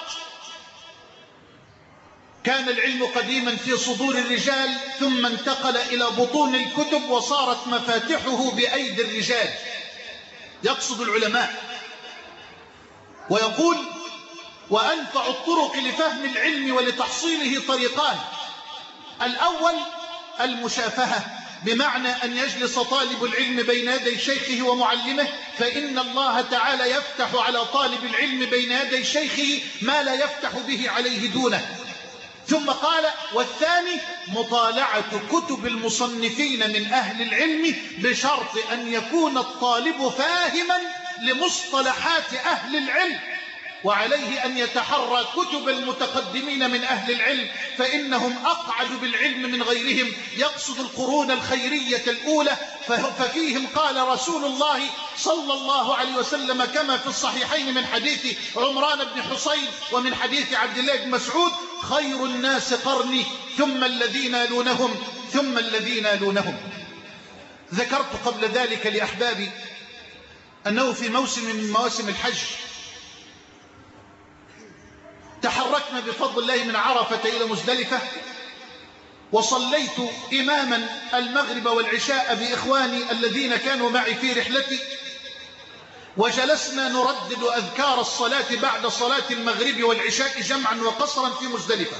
كان العلم قديما في صدور الرجال، ثم انتقل إلى بطون الكتب، وصارت مفاتحه بأيدي الرجال. يقصد العلماء، ويقول: وأنفع الطرق لفهم العلم ولتحصيله طريقان: الأول المشافهة، بمعنى أن يجلس طالب العلم بين يدي شيخه ومعلمه، فإن الله تعالى يفتح على طالب العلم بين يدي شيخه ما لا يفتح به عليه دونه. ثم قال: والثاني مطالعة كتب المصنفين من أهل العلم، بشرط أن يكون الطالب فاهما لمصطلحات أهل العلم، وعليه أن يتحرى كتب المتقدمين من أهل العلم، فإنهم أقعد بالعلم من غيرهم. يقصد القرون الخيرية الأولى، ففيهم قال رسول الله صلى الله عليه وسلم كما في الصحيحين من حديث عمران بن حصين ومن حديث عبد الله بن مسعود: خير الناس قرني ثم الذين يلونهم ثم الذين يلونهم. ذكرت قبل ذلك لأحبابي أنه في موسم من مواسم الحج تحركنا بفضل الله من عرفة إلى مزدلفة، وصليت إماما المغرب والعشاء بإخواني الذين كانوا معي في رحلتي، وجلسنا نردد أذكار الصلاة بعد صلاة المغرب والعشاء جمعا وقصرا في مزدلفة.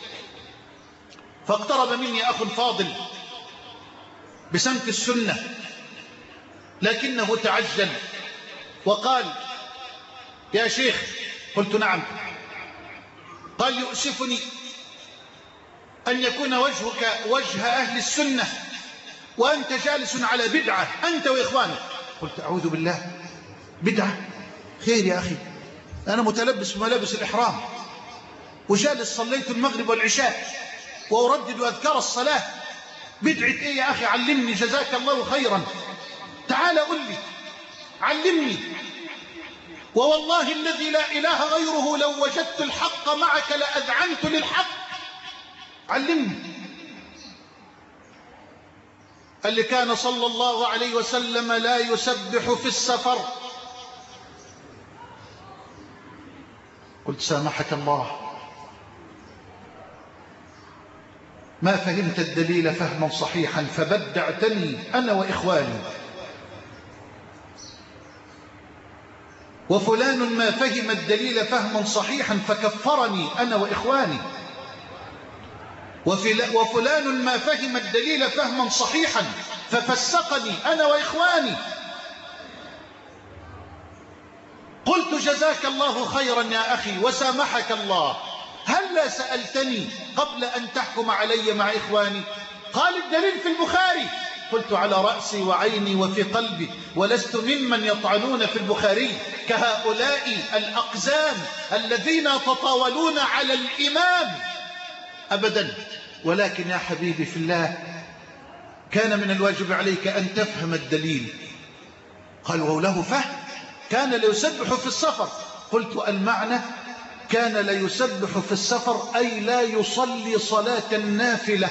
فاقترب مني أخ فاضل بسمت السنة، لكنه تعجل وقال: يا شيخ. قلت: نعم. قال: يؤسفني أن يكون وجهك وجه أهل السنة وأنت جالس على بدعة أنت وإخوانك. قلت: أعوذ بالله، بدعة؟ خير يا أخي، أنا متلبس بملابس الإحرام وجالس صليت المغرب والعشاء وأردد أذكار الصلاة. بدعة إيه يا أخي؟ علمني جزاك الله خيرا، تعال قل لي، علمني. ووالله الذي لا إله غيره لو وجدت الحق معك لأذعنت للحق، علمني. قال لي: كان صلى الله عليه وسلم لا يسبح في السفر. قلت: سامحك الله، ما فهمت الدليل فهما صحيحا فبدعتني أنا وإخواني، وفلان ما فهم الدليل فهما صحيحا فكفرني أنا وإخواني، وفلان ما فهم الدليل فهما صحيحا ففسقني أنا وإخواني. قلت: جزاك الله خيرا يا أخي وسامحك الله، هلا سألتني قبل أن تحكم علي مع إخواني؟ قال: الدليل في البخاري. قلت: على رأسي وعيني وفي قلبي، ولست ممن يطعنون في البخاري كهؤلاء الأقزام الذين يتطاولون على الإمام أبدا. ولكن يا حبيبي في الله، كان من الواجب عليك أن تفهم الدليل. قال: وله فهم، كان ليسبح في السفر. قلت: المعنى كان ليسبح في السفر أي لا يصلي صلاة النافلة.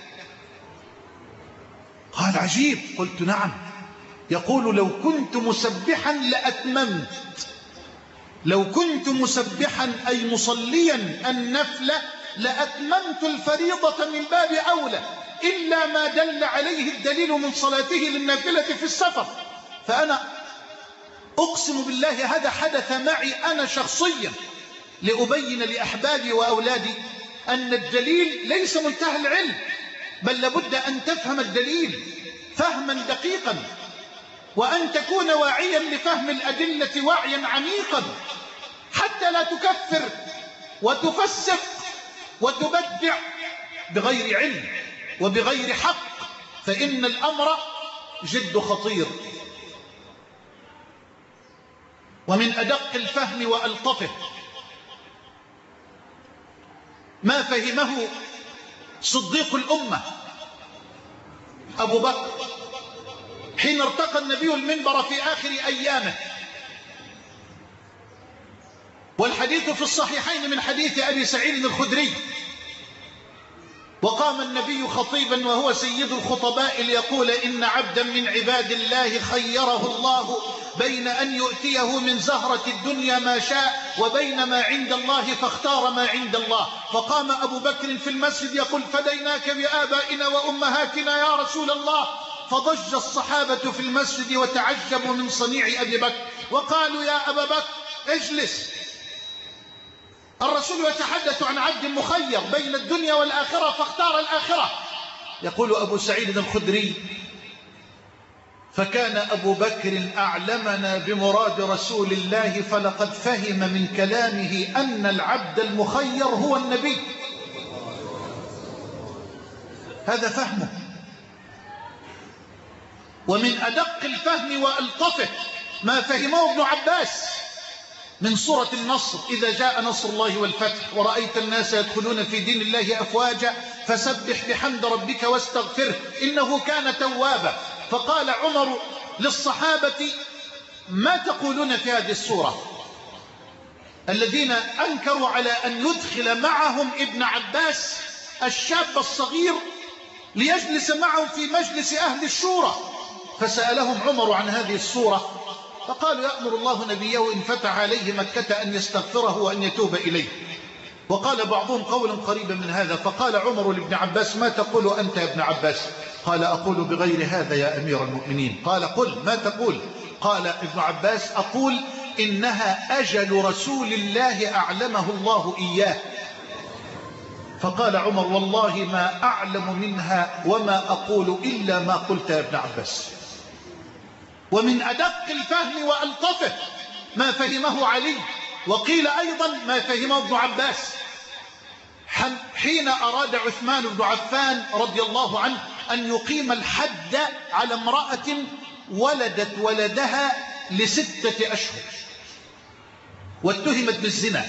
قال: عجيب. قلت: نعم، يقول: لو كنت مسبحا لأتممت، لو كنت مسبحا أي مصليا النفلة لأتممت الفريضة من باب أولى، إلا ما دل عليه الدليل من صلاته للنافلة في السفر. فأنا أقسم بالله هذا حدث معي أنا شخصيا، لأبين لأحبابي وأولادي أن الدليل ليس منتهى العلم، بل لابد أن تفهم الدليل فهما دقيقا، وأن تكون واعيا لفهم الأدلة وعيا عميقا، حتى لا تكفر وتفسق وتبدع بغير علم وبغير حق، فإن الأمر جد خطير. ومن أدق الفهم وألطفه ما فهمه صديق الأمة أبو بكر حين ارتقى النبي المنبر في آخر أيامه، والحديث في الصحيحين من حديث أبي سعيد الخدري. وقام النبي خطيبا وهو سيد الخطباء ليقول: إن عبدا من عباد الله خيره الله بين أن يؤتيه من زهرة الدنيا ما شاء وبين ما عند الله فاختار ما عند الله. فقام أبو بكر في المسجد يقول: فديناك بآبائنا وأمهاتنا يا رسول الله. فضج الصحابة في المسجد وتعجبوا من صنيع أبي بكر، وقالوا: يا أبا بكر اجلس، الرسول يتحدث عن عبد مخير بين الدنيا والآخرة فاختار الآخرة. يقول أبو سعيد الخدري: فكان أبو بكر أعلمنا بمراد رسول الله، فلقد فهم من كلامه أن العبد المخير هو النبي. هذا فهمه. ومن أدق الفهم وألطفه ما فهمه ابن عباس من سورة النصر: إذا جاء نصر الله والفتح ورأيت الناس يدخلون في دين الله أفواجا فسبح بحمد ربك واستغفره إنه كان توابا. فقال عمر للصحابة: ما تقولون في هذه السورة؟ الذين أنكروا على أن يدخل معهم ابن عباس الشاب الصغير ليجلس معهم في مجلس أهل الشورى. فسألهم عمر عن هذه السورة فقالوا: يأمر الله نبيه إن فتح عليه مكة أن يستغفره وأن يتوب إليه. وقال بعضهم قولا قريبا من هذا، فقال عمر لابن عباس: ما تقول أنت يا ابن عباس؟ قال: أقول بغير هذا يا أمير المؤمنين. قال: قل ما تقول؟ قال ابن عباس: أقول إنها أجل رسول الله أعلمه الله إياه. فقال عمر: والله ما أعلم منها وما أقول إلا ما قلت يا ابن عباس. ومن أدق الفهم وألطفه ما فهمه علي، وقيل أيضا ما فهمه ابن عباس حين أراد عثمان بن عفان رضي الله عنه أن يقيم الحد على امرأة ولدت ولدها ل6 أشهر واتهمت بالزنا.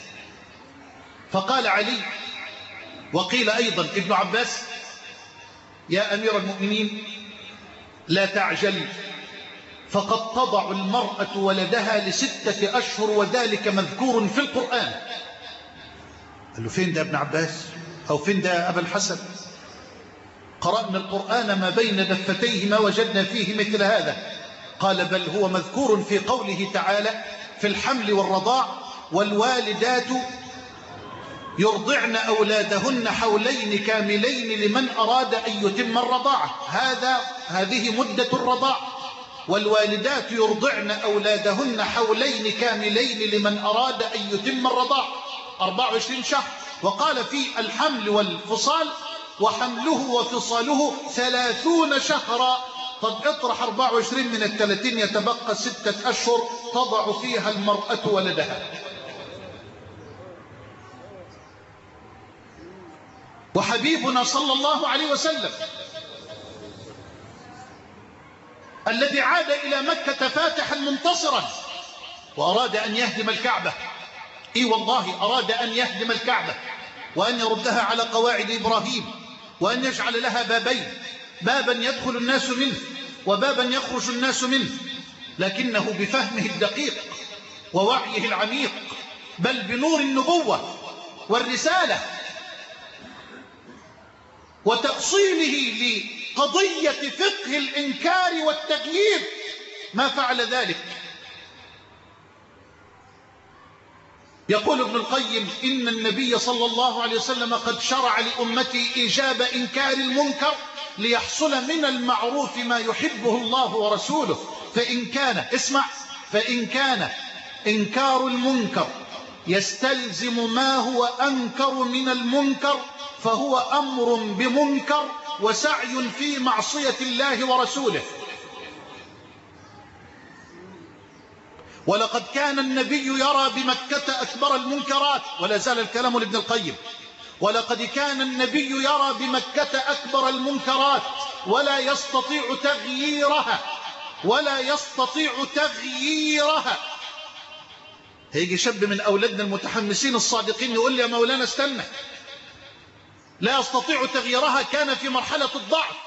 فقال علي، وقيل أيضا ابن عباس: يا أمير المؤمنين لا تعجل، فقد تضع المرأة ولدها ل6 أشهر وذلك مذكور في القرآن. قال له: فين ده ابن عباس؟ أو فين ده أبا الحسن؟ قرأنا القرآن ما بين دفتيه ما وجدنا فيه مثل هذا. قال: بل هو مذكور في قوله تعالى في الحمل والرضاع: والوالدات يرضعن أولادهن حولين كاملين لمن أراد أن يتم الرضاعة. هذه مدة الرضاع. والوالدات يرضعن أولادهن حولين كاملين لمن أراد أن يتم الرضاعة 24 شهر. وقال في الحمل والفصال: وحمله وفصاله 30 شهرا. طب اطرح 24 من 30 يتبقى 6 أشهر تضع فيها المرأة ولدها. وحبيبنا صلى الله عليه وسلم الذي عاد إلى مكة فاتحا منتصرا وأراد أن يهدم الكعبة، والله أراد أن يهدم الكعبة وأن يردها على قواعد إبراهيم وأن يجعل لها بابين: بابا يدخل الناس منه وبابا يخرج الناس منه. لكنه بفهمه الدقيق ووعيه العميق، بل بنور النبوة والرسالة وتأصيله لقضية فقه الإنكار والتغيير، ما فعل ذلك. يقول ابن القيم: إن النبي صلى الله عليه وسلم قد شرع لأمتي إيجاب إنكار المنكر ليحصل من المعروف ما يحبه الله ورسوله. فإن كان إنكار المنكر يستلزم ما هو أنكر من المنكر فهو أمر بمنكر وسعي في معصية الله ورسوله. ولقد كان النبي يرى بمكة أكبر المنكرات، ولا زال الكلام لابن القيم: ولقد كان النبي يرى بمكة أكبر المنكرات ولا يستطيع تغييرها. هيجي شاب من أولادنا المتحمسين الصادقين يقول لي: يا مولانا استنى، لا يستطيع تغييرها. كان في مرحلة الضعف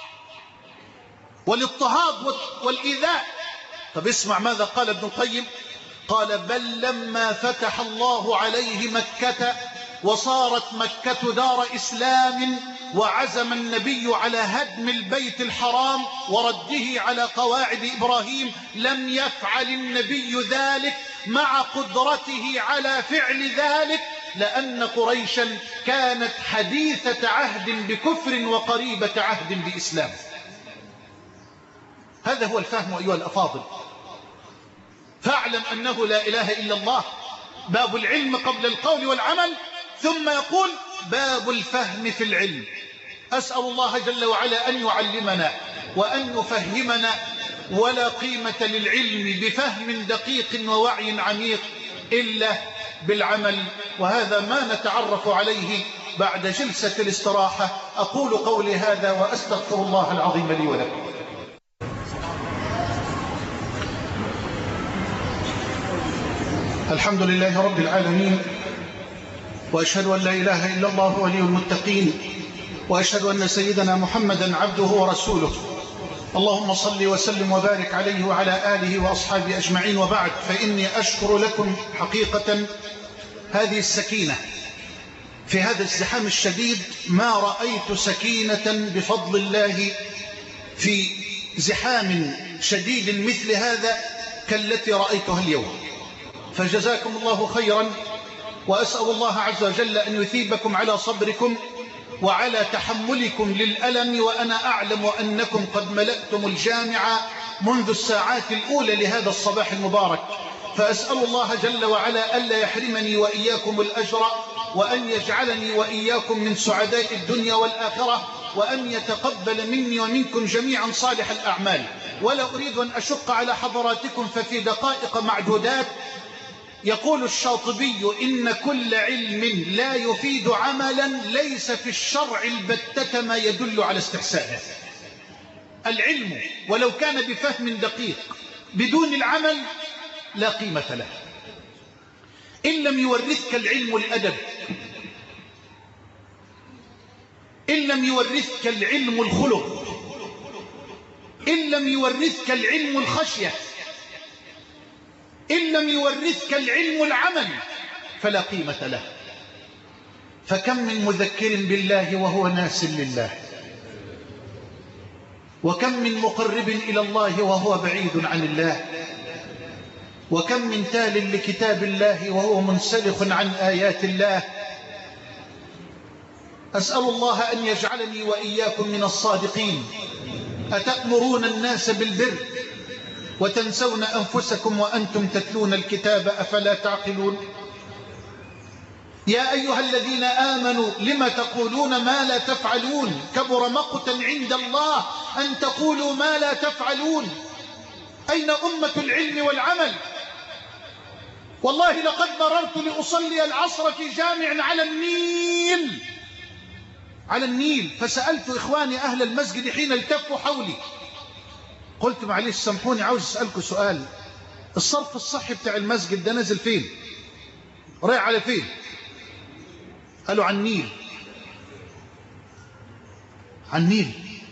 والاضطهاد والإيذاء. طب اسمع ماذا قال ابن القيم: قال: بل لما فتح الله عليه مكة وصارت مكة دار إسلام وعزم النبي على هدم البيت الحرام ورده على قواعد إبراهيم، لم يفعل النبي ذلك مع قدرته على فعل ذلك، لأن قريشا كانت حديثة عهد بكفر وقريبة عهد بإسلام. هذا هو الفهم أيها الأفاضل. فاعلم أنه لا إله إلا الله، باب العلم قبل القول والعمل، ثم يقول باب الفهم في العلم. أسأل الله جل وعلا أن يعلمنا وأن يفهمنا، ولا قيمة للعلم بفهم دقيق ووعي عميق إلا بالعمل، وهذا ما نتعرف عليه بعد جلسة الاستراحة. أقول قولي هذا وأستغفر الله العظيم لي ولكم. الحمد لله رب العالمين، وأشهد أن لا إله إلا الله ولي المتقين، وأشهد أن سيدنا محمدا عبده ورسوله. اللهم صل وسلم وبارك عليه وعلى آله وأصحابه أجمعين، وبعد، فإني أشكر لكم حقيقة هذه السكينة في هذا الزحام الشديد. ما رأيت سكينة بفضل الله في زحام شديد مثل هذا كالتي رأيتها اليوم. فجزاكم الله خيرا وأسأل الله عز وجل أن يثيبكم على صبركم وعلى تحملكم للألم، وأنا أعلم أنكم قد ملأتم الجامع منذ الساعات الأولى لهذا الصباح المبارك، فأسأل الله جل وعلا ألا يحرمني وإياكم الأجر، وأن يجعلني وإياكم من سعداء الدنيا والآخرة، وأن يتقبل مني ومنكم جميعا صالح الأعمال. ولا أريد أن أشق على حضراتكم، ففي دقائق معدودات يقول الشاطبي: إن كل علم لا يفيد عملا ليس في الشرع البتة ما يدل على استحسانه. العلم ولو كان بفهم دقيق بدون العمل لا قيمة له. إن لم يورثك العلم الأدب، إن لم يورثك العلم الخلق، إن لم يورثك العلم الخشية، إن لم يورثك العلم العمل فلا قيمة له. فكم من مذكر بالله وهو ناس لله، وكم من مقرب إلى الله وهو بعيد عن الله، وكم من تال لكتاب الله وهو منسلخ عن آيات الله. أسأل الله أن يجعلني وإياكم من الصادقين. أتأمرون الناس بالبر وتنسون أنفسكم وأنتم تتلون الكتاب أفلا تعقلون؟ يا أيها الذين آمنوا لم تقولون ما لا تفعلون؟ كبر مقتا عند الله أن تقولوا ما لا تفعلون. أين أمة العلم والعمل؟ والله لقد مررت لأصلي العصر في جامع على النيل فسألت إخواني أهل المسجد حين التفوا حولي، قلت معلش سامحوني عاوز أسألكم سؤال، الصرف الصحي بتاع المسجد ده نازل فين؟ رايح على فين؟ قالوا عن النيل. عن النيل.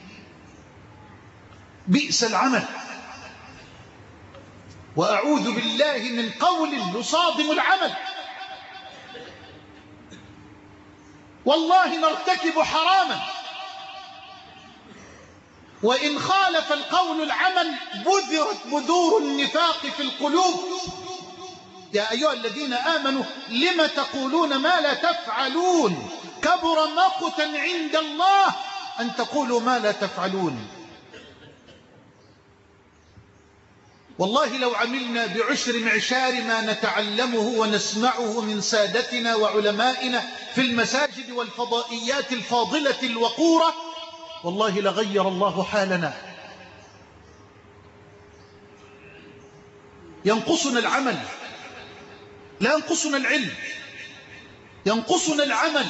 بئس العمل، وأعوذ بالله من قول يصادم العمل. والله نرتكب حراما، وإن خالف القول العمل بذرت بذور النفاق في القلوب. يا أيها الذين آمنوا لم تقولون ما لا تفعلون؟ كبر مقتا عند الله أن تقولوا ما لا تفعلون. والله لو عملنا بعشر معشار ما نتعلمه ونسمعه من سادتنا وعلمائنا في المساجد والفضائيات الفاضلة الوقورة، والله لغير الله حالنا. ينقصنا العمل، لا ينقصنا العلم، ينقصنا العمل،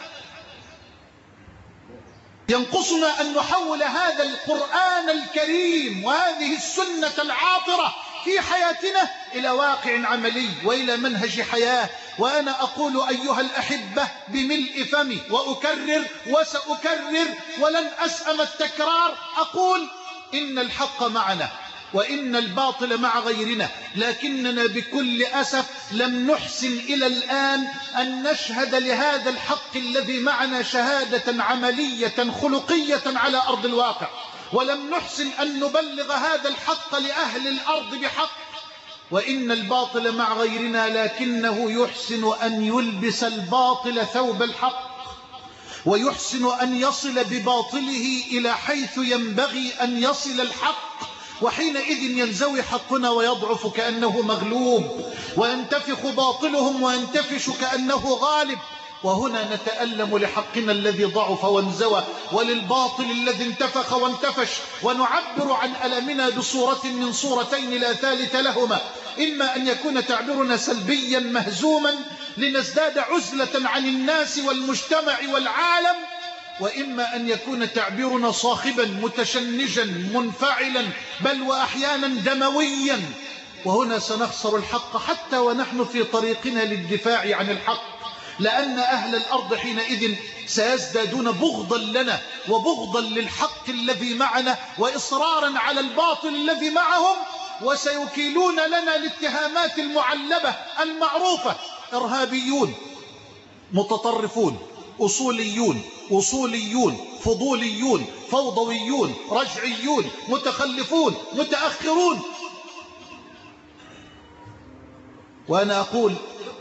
ينقصنا أن نحول هذا القرآن الكريم وهذه السنة العاطرة في حياتنا إلى واقع عملي وإلى منهج حياة. وأنا أقول أيها الأحبة بملء فمي وأكرر وسأكرر ولن أسأم التكرار، أقول إن الحق معنا وإن الباطل مع غيرنا، لكننا بكل أسف لم نحسن إلى الآن أن نشهد لهذا الحق الذي معنا شهادة عملية خلقية على أرض الواقع، ولم نحسن أن نبلغ هذا الحق لأهل الأرض بحق. وإن الباطل مع غيرنا، لكنه يحسن أن يلبس الباطل ثوب الحق، ويحسن أن يصل بباطله إلى حيث ينبغي أن يصل الحق، وحينئذ ينزوي حقنا ويضعف كأنه مغلوب، وينتفخ باطلهم وينتفش كأنه غالب. وهنا نتألم لحقنا الذي ضعف وانزوى، وللباطل الذي انتفخ وانتفش، ونعبر عن ألمنا بصورة من صورتين لا ثالث لهما: إما أن يكون تعبيرنا سلبيا مهزوما لنزداد عزلة عن الناس والمجتمع والعالم، وإما أن يكون تعبيرنا صاخبا متشنجا منفعلا بل وأحيانا دمويا. وهنا سنخسر الحق حتى ونحن في طريقنا للدفاع عن الحق، لأن أهل الأرض حينئذ سيزدادون بغضا لنا وبغضا للحق الذي معنا وإصرارا على الباطل الذي معهم، وسيكيلون لنا الاتهامات المعلبة المعروفة: إرهابيون، متطرفون، أصوليون، وصوليون، فضوليون، فوضويون، رجعيون، متخلفون، متأخرون. وأنا أقول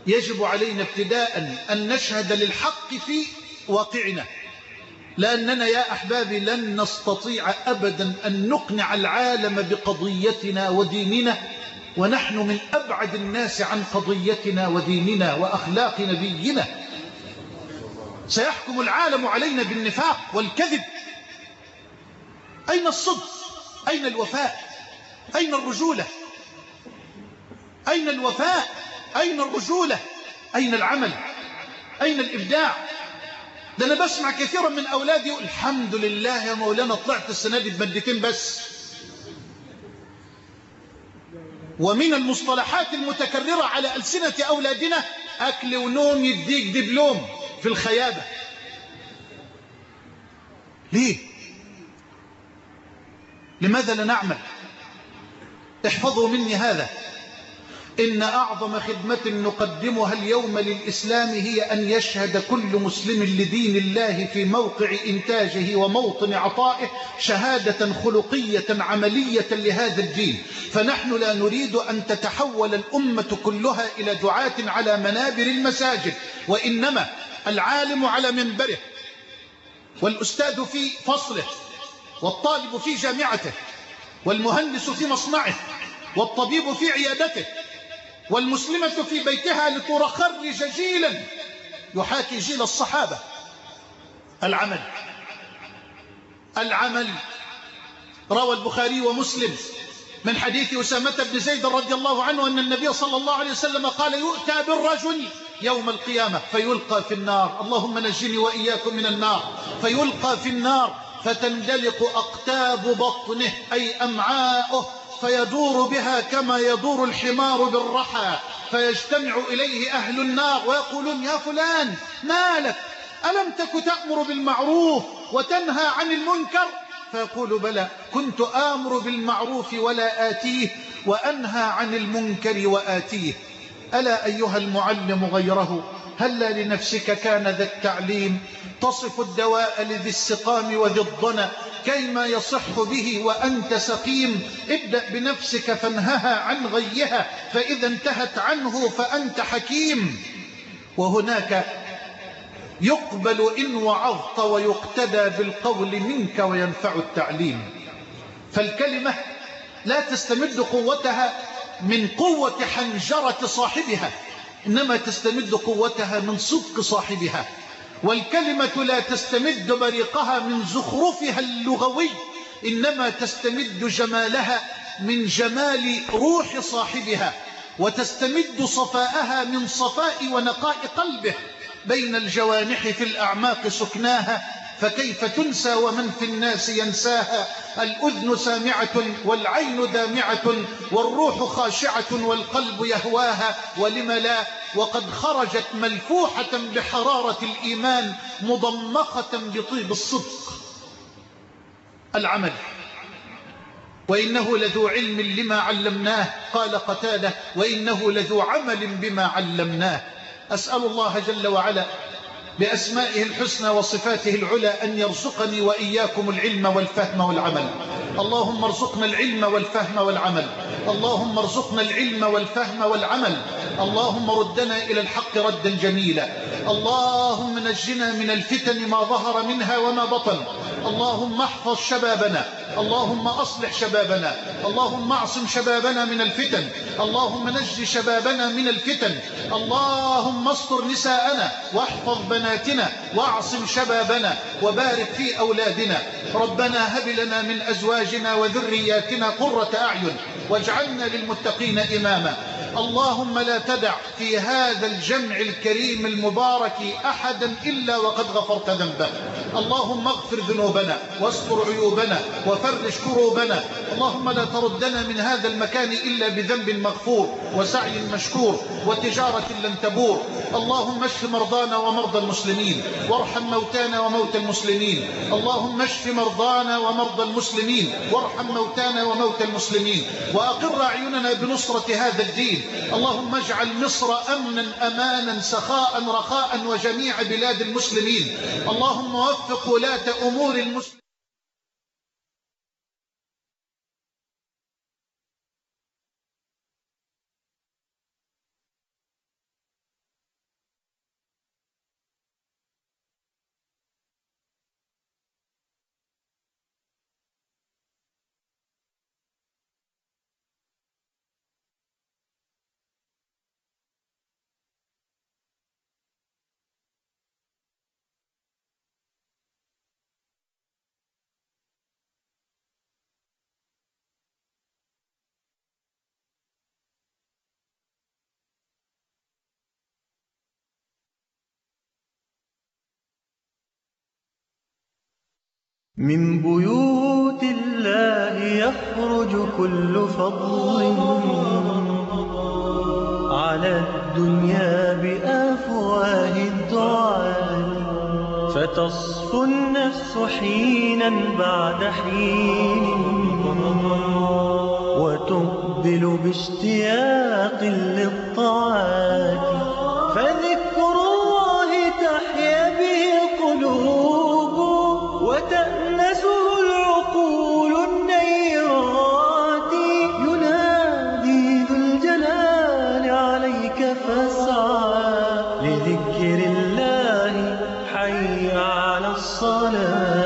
يجب علينا ابتداء أن نشهد للحق في واقعنا، لأننا يا أحبابي لن نستطيع أبدا أن نقنع العالم بقضيتنا وديننا ونحن من أبعد الناس عن قضيتنا وديننا وأخلاق نبينا. سيحكم العالم علينا بالنفاق والكذب. أين الصدق؟ أين الوفاء؟ أين الرجولة؟ أين الوفاء؟ أين الرجولة؟ أين العمل؟ أين الإبداع؟ ده أنا بسمع كثيرا من أولادي يقول الحمد لله يا مولانا طلعت السنة دي بمادتين بس. ومن المصطلحات المتكررة على ألسنة أولادنا أكل ونوم يديك دبلوم في الخيابة. ليه؟ لماذا لا نعمل؟ احفظوا مني هذا، إن أعظم خدمة نقدمها اليوم للإسلام هي أن يشهد كل مسلم لدين الله في موقع إنتاجه وموطن عطائه شهادة خلقية عملية لهذا الدين. فنحن لا نريد أن تتحول الأمة كلها إلى دعاة على منابر المساجد، وإنما العالم على منبره، والأستاذ في فصله، والطالب في جامعته، والمهندس في مصنعه، والطبيب في عيادته، والمسلمة في بيتها لتخرج جيلا يحاكي جيل الصحابة. العمل العمل. روى البخاري ومسلم من حديث أسامة بن زيد رضي الله عنه أن النبي صلى الله عليه وسلم قال يؤتى بالرجل يوم القيامة فيلقى في النار، اللهم نجني وإياكم من النار، فيلقى في النار فتندلق أقتاب بطنه أي أمعاؤه فيدور بها كما يدور الحمار بالرحى، فيجتمع إليه أهل النار ويقولون يا فلان ما لك ألم تك تأمر بالمعروف وتنهى عن المنكر؟ فيقول بلى كنت آمر بالمعروف ولا آتيه وأنهى عن المنكر وآتيه. ألا أيها المعلم غيره هلا لنفسك كان ذا التعليم تصف الدواء لذي السقام وذي الضنا كيما يصح به وأنت سقيم. ابدأ بنفسك فانهها عن غيها فإذا انتهت عنه فأنت حكيم. وهناك يقبل إن وعظت ويقتدى بالقول منك وينفع التعليم. فالكلمة لا تستمد قوتها من قوة حنجرة صاحبها، إنما تستمد قوتها من صدق صاحبها. والكلمة لا تستمد بريقها من زخرفها اللغوي، إنما تستمد جمالها من جمال روح صاحبها، وتستمد صفاءها من صفاء ونقاء قلبه. بين الجوانح في الأعماق سكناها فكيف تنسى ومن في الناس ينساها. الأذن سامعة والعين دامعة والروح خاشعة والقلب يهواها، ولم لا وقد خرجت ملفوحة بحرارة الإيمان مضمخة بطيب الصدق. العمل. وإنه لذو علم لما علمناه، قال قتادة وإنه لذو عمل بما علمناه. أسأل الله جل وعلا بأسمائه الحسنى وصفاته العلى أن يرزقني وإياكم العلم والفهم والعمل. اللهم ارزقنا العلم والفهم والعمل، اللهم ارزقنا العلم والفهم والعمل. اللهم ردنا إلى الحق ردا جميلا. اللهم نجنا من الفتن ما ظهر منها وما بطن. اللهم احفظ شبابنا، اللهم أصلح شبابنا، اللهم اعصم شبابنا من الفتن، اللهم نج شبابنا من الفتن. اللهم استر نساءنا واحفظ بناتنا واعصم شبابنا وبارك في أولادنا. ربنا هب لنا من أزواجنا وذرياتنا قرة أعين واجعلنا للمتقين إماما. اللهم لا تدع في هذا الجمع الكريم المبارك أحدا إلا وقد غفرت ذنبه. اللهم اغفر ذنوبنا واستر عيوبنا وفرج كروبنا. اللهم لا تردنا من هذا المكان إلا بذنب مغفور وسعي مشكور وتجارة لن تبور. اللهم اشف مرضانا ومرضى المسلمين وارحم موتانا وموتى المسلمين. اللهم اشف مرضانا ومرضى المسلمين وارحم موتانا وموتى المسلمين، وأقر أعيننا بنصرة هذا الدين. اللهم اجعل مصر أمنا أمانا سخاء رخاء وجميع بلاد المسلمين. اللهم وفق ولاة أمور المسلمين. من بيوت الله يخرج كل فضل على الدنيا بأفواه الدعاة، فتصفو النفس حينا بعد حين وتقبل باشتياق للطاعات، فذكر الله تحيا به القلوب وتأنسه العقول النيرات. ينادي ذو الجلال عليك فاسعى لذكر الله، حي على الصلاة.